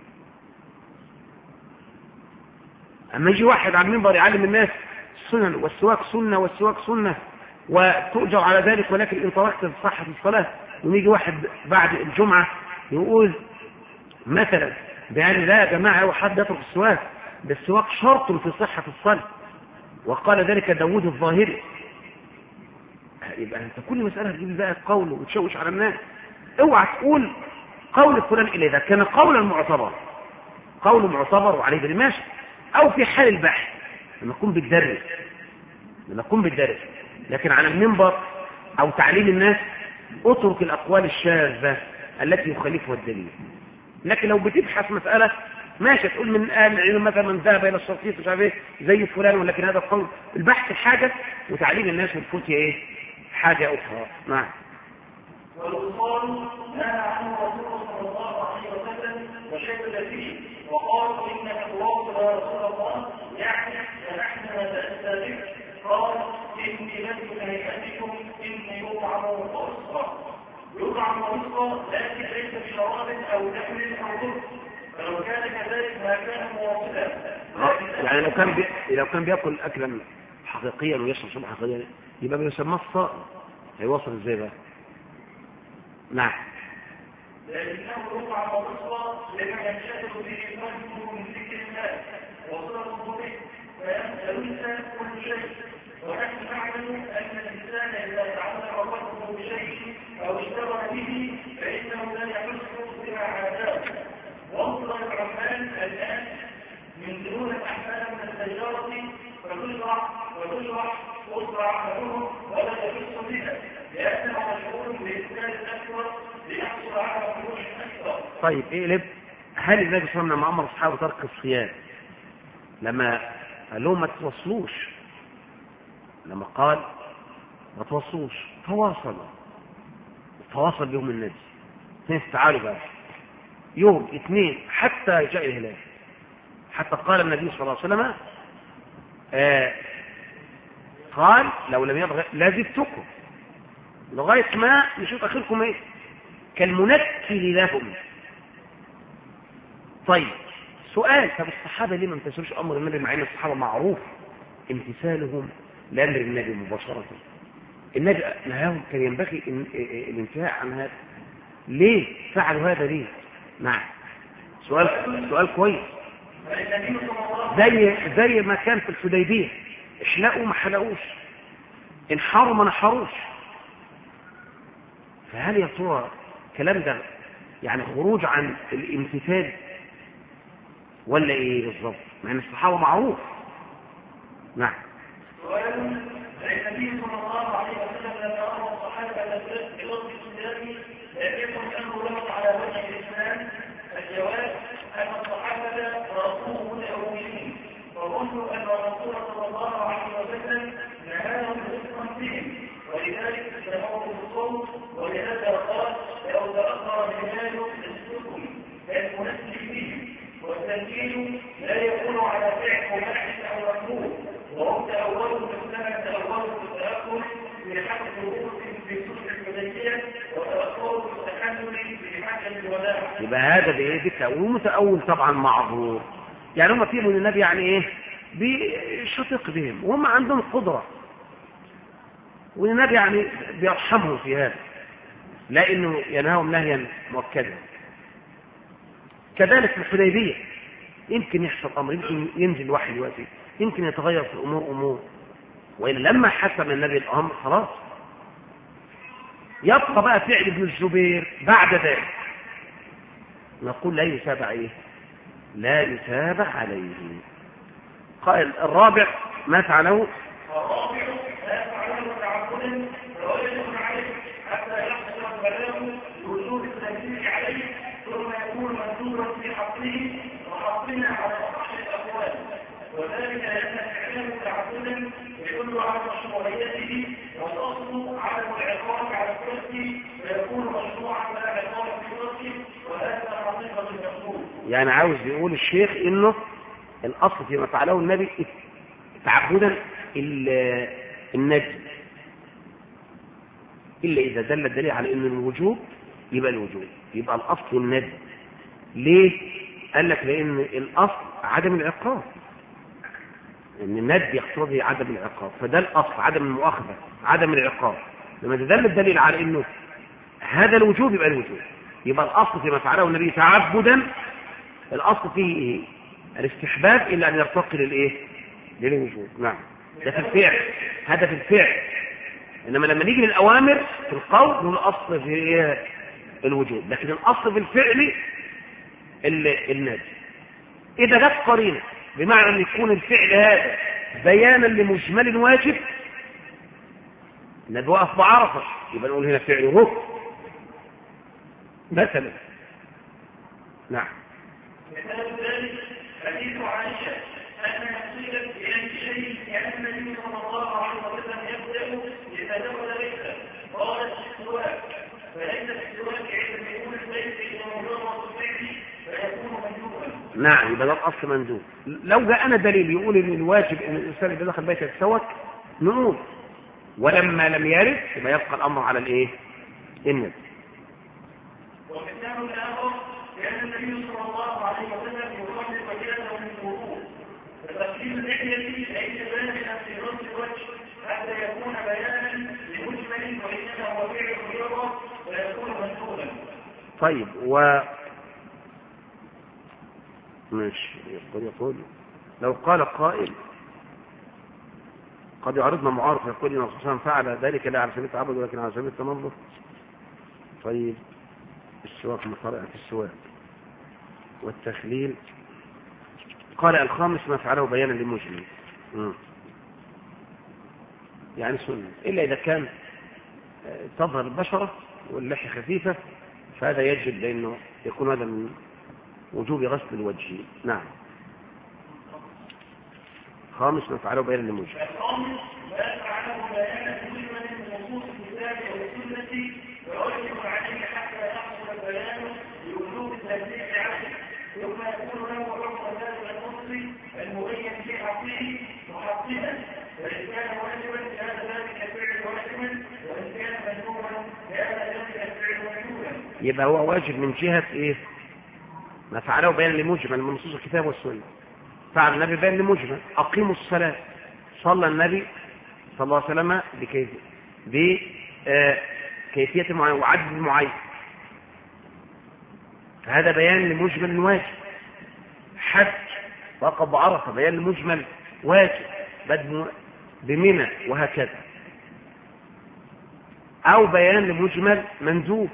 اما يجي واحد على المنبر يعلم الناس السنن والسواك سنه والسواك سنه وتؤجر على ذلك، ولكن ان تركت صحه الصلاه، ويجي واحد بعد الجمعه يقول مثلا بأن لا يا جماعه هو حد يترك السواك، ده السواك شرط في صحه الصلاه، وقال ذلك داوود الظاهري. يبقى انت كل مساله تجيب بقى قول وتشوش على الناس. اوعى تقول قول فلان الا اذا كان قولا معتبر، قول معتبر وعليه دليل ماشي، او في حال البحث لما تكون بتدرس لما تكون بتدرس لكن على المنبر او تعليم الناس اترك الاقوال الشاذه التي يخالفها الدليل. لكن لو بتبحث مساله ماشي تقول من اهل العلم مثلا من ذهب الى الشرقيه مش عارف ايه زي فلان، ولكن هذا القول البحث حاجه وتعليم الناس والفتيا ايه حاجه اخرى. نعم. والوصال نهى عنه رسول صلى الله عليه وسلم وشدد فيه وقال انك تواصل يا رسول الله، يعني فنحن نتاسى بك. قال اني لست كهيئتكم اني يطعم ورزقا يطعم ورزقا لكن ليس بشراب او لحم او ضر، فلو كان كذلك ما كان مواصلا. يعني لو كان بي... لو كان بياكل اكلا حقيقيا ويشرب شربا حقيقيا يبقى بيسمى الصائم، هيوصل ازاي بقى؟ نعم. لكنه يطعم ورزقا لما ينشغل به قلبه من ذكر الله وصلته به فينسى كل شيء. ونحن نعلم ان الانسان اذا تعلق قلبه بشيء او اشتغل به فانه لا يحس بما عاداه. وصل الرحمن الان من دون احسان من السياره فتزرع وتزرع وتزرع منهم ولا يحس بها لانه مشغول باسكان الاكبر ليحصل على خروج اكثر. طيب ايه لب هل النبي صلى الله عليه وسلم لما امر اصحابه ترك الصيام لما قال لهم ما توصلوش، لما قال ما توصلوش تواصلوا تواصل بهم النبي تعالوا بقى يوم اثنين حتى جاء الهلال، حتى قال النبي صلى الله عليه وسلم آه قال لو لم يبغى لازدتكم لغايه ما نشوف اخركم ايه كالمنكل لهم. طيب سؤال، طب الصحابه ليه ما امتثلوش امر النبي مع ان الصحابه معروف امتثالهم لامر النبي مباشره؟ النبي نهاهم كان ينبغي الانتهاء عن هذا، ليه فعلوا هذا ليه؟ نعم سؤال سؤال كويس. زي زي ما كان في الحديبيه احلقوا ما حلقوش، انحروا ما نحروش. فهل يا ترى الكلام ده يعني خروج عن الامتثال ولا ايه بالظبط؟ مع ان الصحابه معروف. نعم. النبي صلى الله عليه وسلم لما امر الصحابه وهم تأولوا كما تأولوا التأكل من حق الوقوف في سوق المدنية وتأثروا بالتحمل في حق الوداع. يبقى هذا بايه بالتأويل متأول طبعا معذور. يعني هم فيهم ان النبي يعني ايه بيشتق بهم وهم عندهم قدرة والنبي يعني بيرحمهم في هذا لا انه ينهاهم نهيا مؤكدا. كذلك في الحديبية يمكن يحصل امر، يمكن ينزل وحي دلوقتي، يمكن يتغير في الامور امور، والا لما حسم النبي الامر خلاص. يبقى بقى فعل ابن الزبير بعد ذلك نقول لا يتابع ايه لا يتابع عليه. قال الرابع ما فعله الرابع لا فعله تعبدا ويجب عليه حتى يحصل بلاغه لوجود التنبيه عليه ثم يكون منصورا في حقه وحقنا على اصح الاقوال، وذلك لان فعله تعبدا يدل على مشروعيته والاصل عدم العقاب على الترك فيكون مشروعا لا عقاب في الترك وهذا حقيقه المقصود. يعني عاوز يقول الشيخ انه الاصل فيما فعله النبي تعبدا النجم الا اذا دل الدليل على ان الوجوب يبقى الوجوب، يبقى الاصل النجم. ليه؟ قال لك لان الاصل عدم العقاب، ان الندب يقتضي عدم العقاب، فده الاصل عدم المؤاخذه عدم العقاب. لما تدل الدليل على انه هذا الوجوب يبقى الوجوب، يبقى الاصل فيما فعله النبي تعبدا الاصل فيه ايه الاستحباب الا ان يرتقي للايه للوجوب. نعم ده في الفعل، هذا في الفعل. انما لما نيجي للاوامر في القول نقول الاصل في ايه الوجوب، لكن الاصل في الفعل الندب. اذا جت قرينه بمعنى ان يكون الفعل هذا بيانا لمجمل الواجب، النبي وقف بعرفه يبقى نقول هنا فعل ركن مثلا. نعم. مثال ذلك حديث عائشة أنها سئلت بأي شيء كان النبي صلى الله عليه وسلم يبدأ يتدخل بيته قالت السواك، فليس السواك عند يكون البيت إذا مجرد الفعل فيكون مندوبا. نعم يبقى ده الأصل مندوب. لو جاءنا دليل يقول إن الواجب إن الإنسان إذا دخل بيته يتسوك نقول، ولما لم يرد يبقى يبقى الأمر على الإيه؟ النبي. ومثال الآخر كان النبي صلى الله عليه وسلم يصلي وجهه من الوضوء، فتقليل اللحية ليس بيانا في رأس الوجه حتى يكون بيانا لمجمل وإنما هو فعل الرياضة ويكون مندوبا. طيب و ماشي يقول يقول لو قال قائل قد يعرضنا معارض يقول إن الرسول فعل ذلك لا على سبيل التعبد ولكن على سبيل التنظر. طيب السواك مطرقة السواك والتخليل. قال الخامس ما فعله بيانا للمجمل يعني سنة، إلا إذا كان تظهر البشرة واللحية خفيفة فهذا يجب لأنه يكون هذا من وجوب غسل الوجه. نعم. خامس ما فعله بيانا للمجمل. الخامس ما فعله بيانا للمجمل من نصوص الكتاب والسنة ويجب عليه حتى يحصل البيان لوجوب التنبيه عليه ثم يكون له حكم ذلك النص المبين في حقه محققا، فإن كان واجبا كان ذلك الفعل واجبا وإن كان مندوبا كان ذلك الفعل مندوبا. يبقى هو واجب من جهة إيه؟ ما فعله بيانا لمجمل من نصوص الكتاب والسنة. فعل النبي بيان لمجمل أقيموا الصلاة، صلى النبي صلى الله عليه وسلم بكيفية بكيفية معينة وعدد معين، فهذا بيان لمجمل واجب. حج وقف بعرفة بيان لمجمل واجب بدء بمنى وهكذا، أو بيان لمجمل مندوب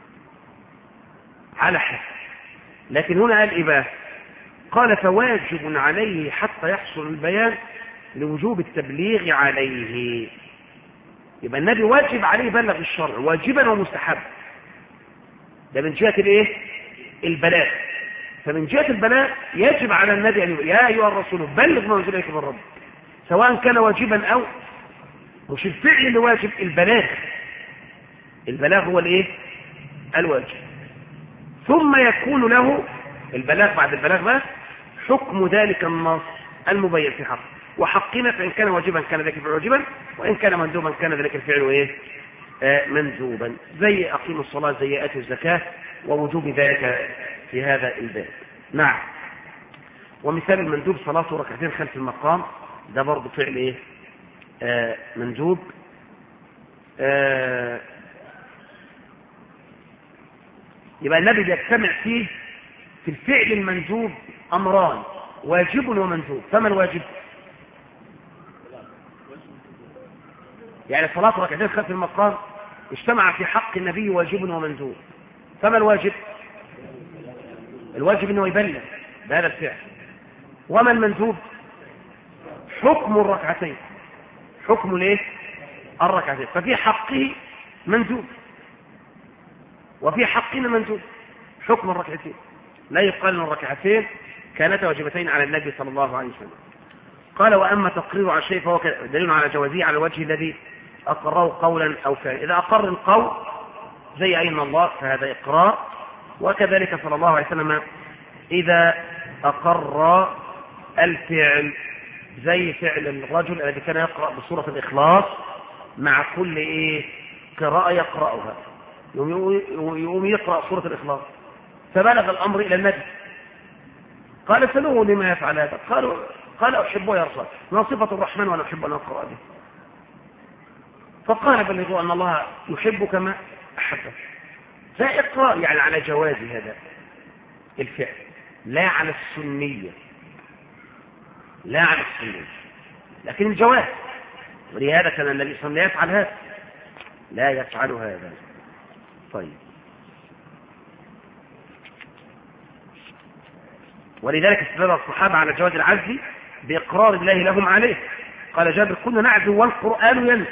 على حسب. لكن هنا قال إيه بقى؟ قال فواجب عليه حتى يحصل البيان لوجوب التبليغ عليه. يبقى النبي واجب عليه يبلغ الشرع واجبا ومستحب، ده من جهة الايه البلاغ. فمن جهة البلاغ يجب على النبي أن يقول يا أيها الرسول بلغ ما أنزل إليك من ربك، سواء كان واجبا أو مش الفعل اللي واجب، البلاغ. البلاغ هو الايه الواجب، ثم يكون له البلاغ بعد البلاغ بقى حكم ذلك النص المبين في حق. وحقنا فإن كان واجبا كان ذلك الفعل واجبا، وإن كان مندوبا كان ذلك الفعل إيه؟ آه مندوبا، زي أقيموا الصلاة، زي آتوا الزكاة، ووجوب ذلك في هذا الباب. نعم. ومثال المندوب صلاة ركعتين خلف المقام، ده برضه فعل إيه؟ آه مندوب. آه يبقى النبي بيجتمع فيه في الفعل المندوب أمران، واجب ومندوب. فما الواجب؟ يعني صلاة ركعتين خلف المقام اجتمع في حق النبي واجب ومندوب. فما الواجب؟ الواجب انه يبلغ بهذا الفعل. وما المندوب؟ حكم الركعتين، حكم الايه؟ الركعتين. ففي حقه مندوب وفي حقنا مندوب، حكم الركعتين. لا يقال ان الركعتين كانتا واجبتين على النبي صلى الله عليه وسلم. قال واما تقرير على الشيء فهو دليل على جوازه على الوجه الذي اقره قولا او فعلا. اذا اقر القول زي اين الله فهذا اقرار، وكذلك صلى الله عليه وسلم اذا اقر الفعل زي فعل الرجل الذي كان يقرأ بسورة الإخلاص مع كل إيه قراءة يقرأها، يقوم يقرأ سورة الإخلاص، فبلغ الأمر إلى النبي قال سألوه لما يفعل هذا، قالوا قال أحبه يا رسول الله، ما صفة الرحمن وأنا أحب أن أقرأ به، فقال بلغوا أن الله يحب كما أحبه. فإقرار يعني على جواز هذا الفعل، لا على السنية، لا على السنية لكن الجواز. ولهذا كان النبي صلى الله عليه وسلم لا يفعل هذا، لا يفعل هذا. طيب، ولذلك استدل الصحابة على جواز العزل بإقرار الله لهم عليه. قال جابر كنا نعزو والقرآن ينزل.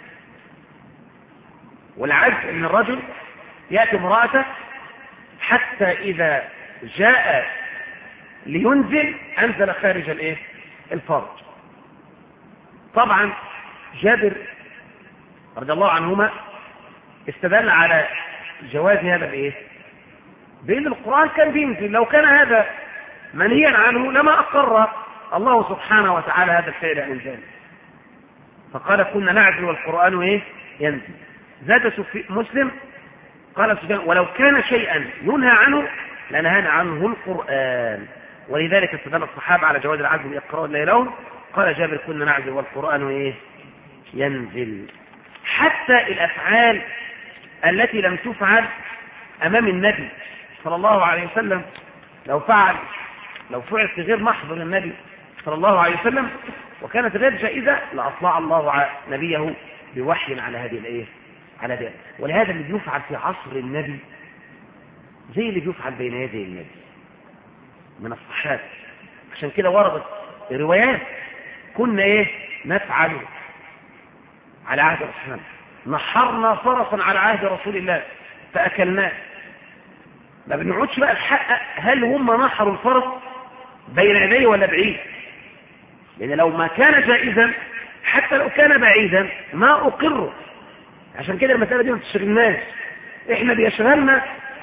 والعزل ان الرجل يأتي امرأته حتى إذا جاء لينزل أنزل خارج الايه الفرج. طبعا جابر رضي الله عنهما استدل على جواز هذا بايه؟ بأن القرآن كان بينزل. لو كان هذا منهيا عنه لما أقر الله سبحانه وتعالى هذا الفعل انزال. فقال كنا نعزل والقرآن ايه ينزل. زاد مسلم قال سفيان ولو كان شيئا ينهى عنه لنهانا عنه القرآن. ولذلك استدل الصحابة على جواز العزل بإقرار الله لهم. قال جابر كنا نعزل والقرآن ايه ينزل. حتى الأفعال التي لم تفعل أمام النبي صلى الله عليه وسلم لو فعل لو فعل في غير محضر النبي صلى الله عليه وسلم وكانت غير جائزة لأطلع الله نبيه بوحي على هذه الايه على ذلك. ولهذا اللي بيفعل في عصر النبي زي اللي بيفعل بين يدي النبي من الصحابة. عشان كده وردت روايات كنا ايه نفعل على عهد الرسول، نحرنا فرسا على عهد رسول الله فأكلناه. ما بنقعدش بقى الحق هل هم نحروا الفرس بين يديه ولا بعيد، لأن لو ما كان جائزا حتى لو كان بعيدا ما أقره. عشان كده المسألة دي ما تشغلناش، احنا بيشغلنا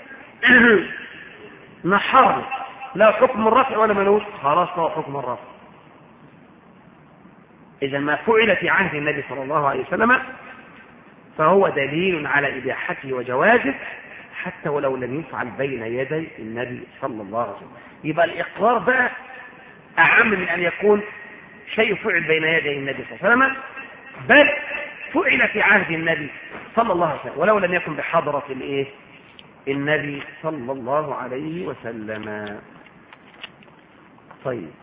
نحر لا حكم الرفع ولا ملوش، خلاص هو حكم الرفع. إذا ما فعل في عهد النبي صلى الله عليه وسلم فهو دليل على إباحته وجوازه حتى ولو لم يفعل بين يدي النبي صلى الله عليه وسلم. يبقى الإقرار بقى أعم من أن يكون شيء فعل بين يدي النبي صلى الله عليه وسلم، بل فعل في عهد النبي صلى الله عليه وسلم ولو لم يكن بحضرة الإيه النبي صلى الله عليه وسلم. طيب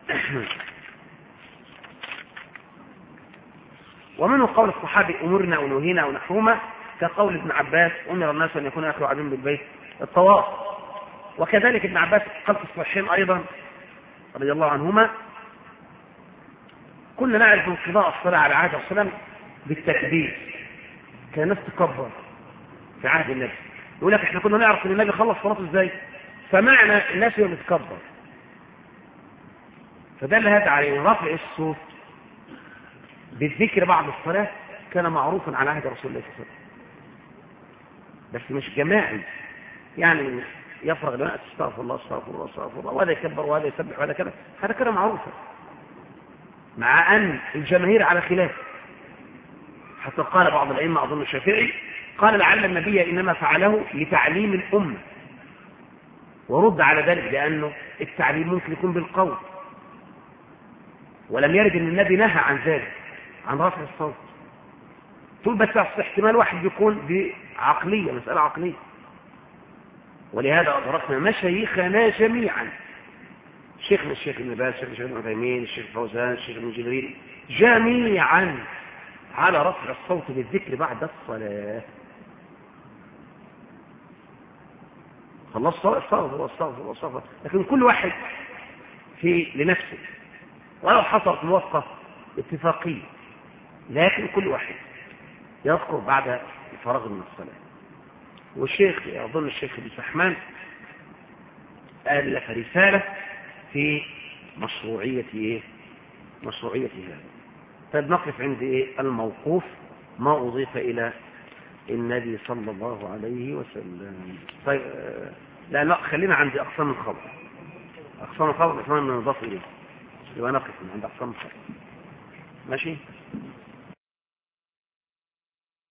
ومنه قول الصحابي أمرنا أو نهينا أو نحوما كقول ابن عباس أمر الناس أن يكون آخر عدم بالبيت الطواف. وكذلك ابن عباس قال في الصحيحين أيضا رضي الله عنهما كنا نعرف انقضاء الصلاة على عهد الرسول بالتكبير، كان الناس تكبر في عهد النبي. يقول لك احنا كنا نعرف ان النبي خلص صلاته ازاي، فمعنى الناس يوم يتكبر. فدل هذا على رفع الصوت بالذكر بعد الصلاة كان معروفا على عهد رسول الله صلى الله عليه وسلم، بس مش جماعي يعني يفرغ لنا استغفر الله استغفر الله استغفر الله وهذا يكبر وهذا يسبح وهذا كذا، هذا كان معروفا. مع أن الجماهير على خلاف، حتى قال بعض الأئمة أظن الشافعي قال لعل النبي إنما فعله لتعليم الأمة، ورد على ذلك بأنه التعليم ممكن يكون بالقول، ولم يرد أن النبي نهى عن ذلك، عن رفع الصوت. تقول بس احتمال واحد يكون بعقلية، مسألة عقلية. ولهذا أدركنا مشايخنا جميعا، شيخنا الشيخ ابن باز، الشيخ الشيخ ابن عثيمين، الشيخ فوزان، الشيخ ابن جبريل، جميعا على رفع الصوت بالذكر بعد الصلاة. خلاص استغفر واستغفر واستغفر، لكن كل واحد في لنفسه، ولو حصلت موافقة اتفاقية، لكن كل واحد يذكر بعد الفراغ من الصلاة. والشيخ أظن الشيخ ابن سحمان ألف رسالة في مشروعية إيه؟ مشروعية هذا. طيب نقف عند إيه؟ الموقوف، ما أضيف إلى النبي صلى الله عليه وسلم. طيب لا لا خلينا عند أقسام الخبر. أقسام الخبر أقسام من نضاف إليه، يبقى نقف عند أقسام الخبر. ماشي؟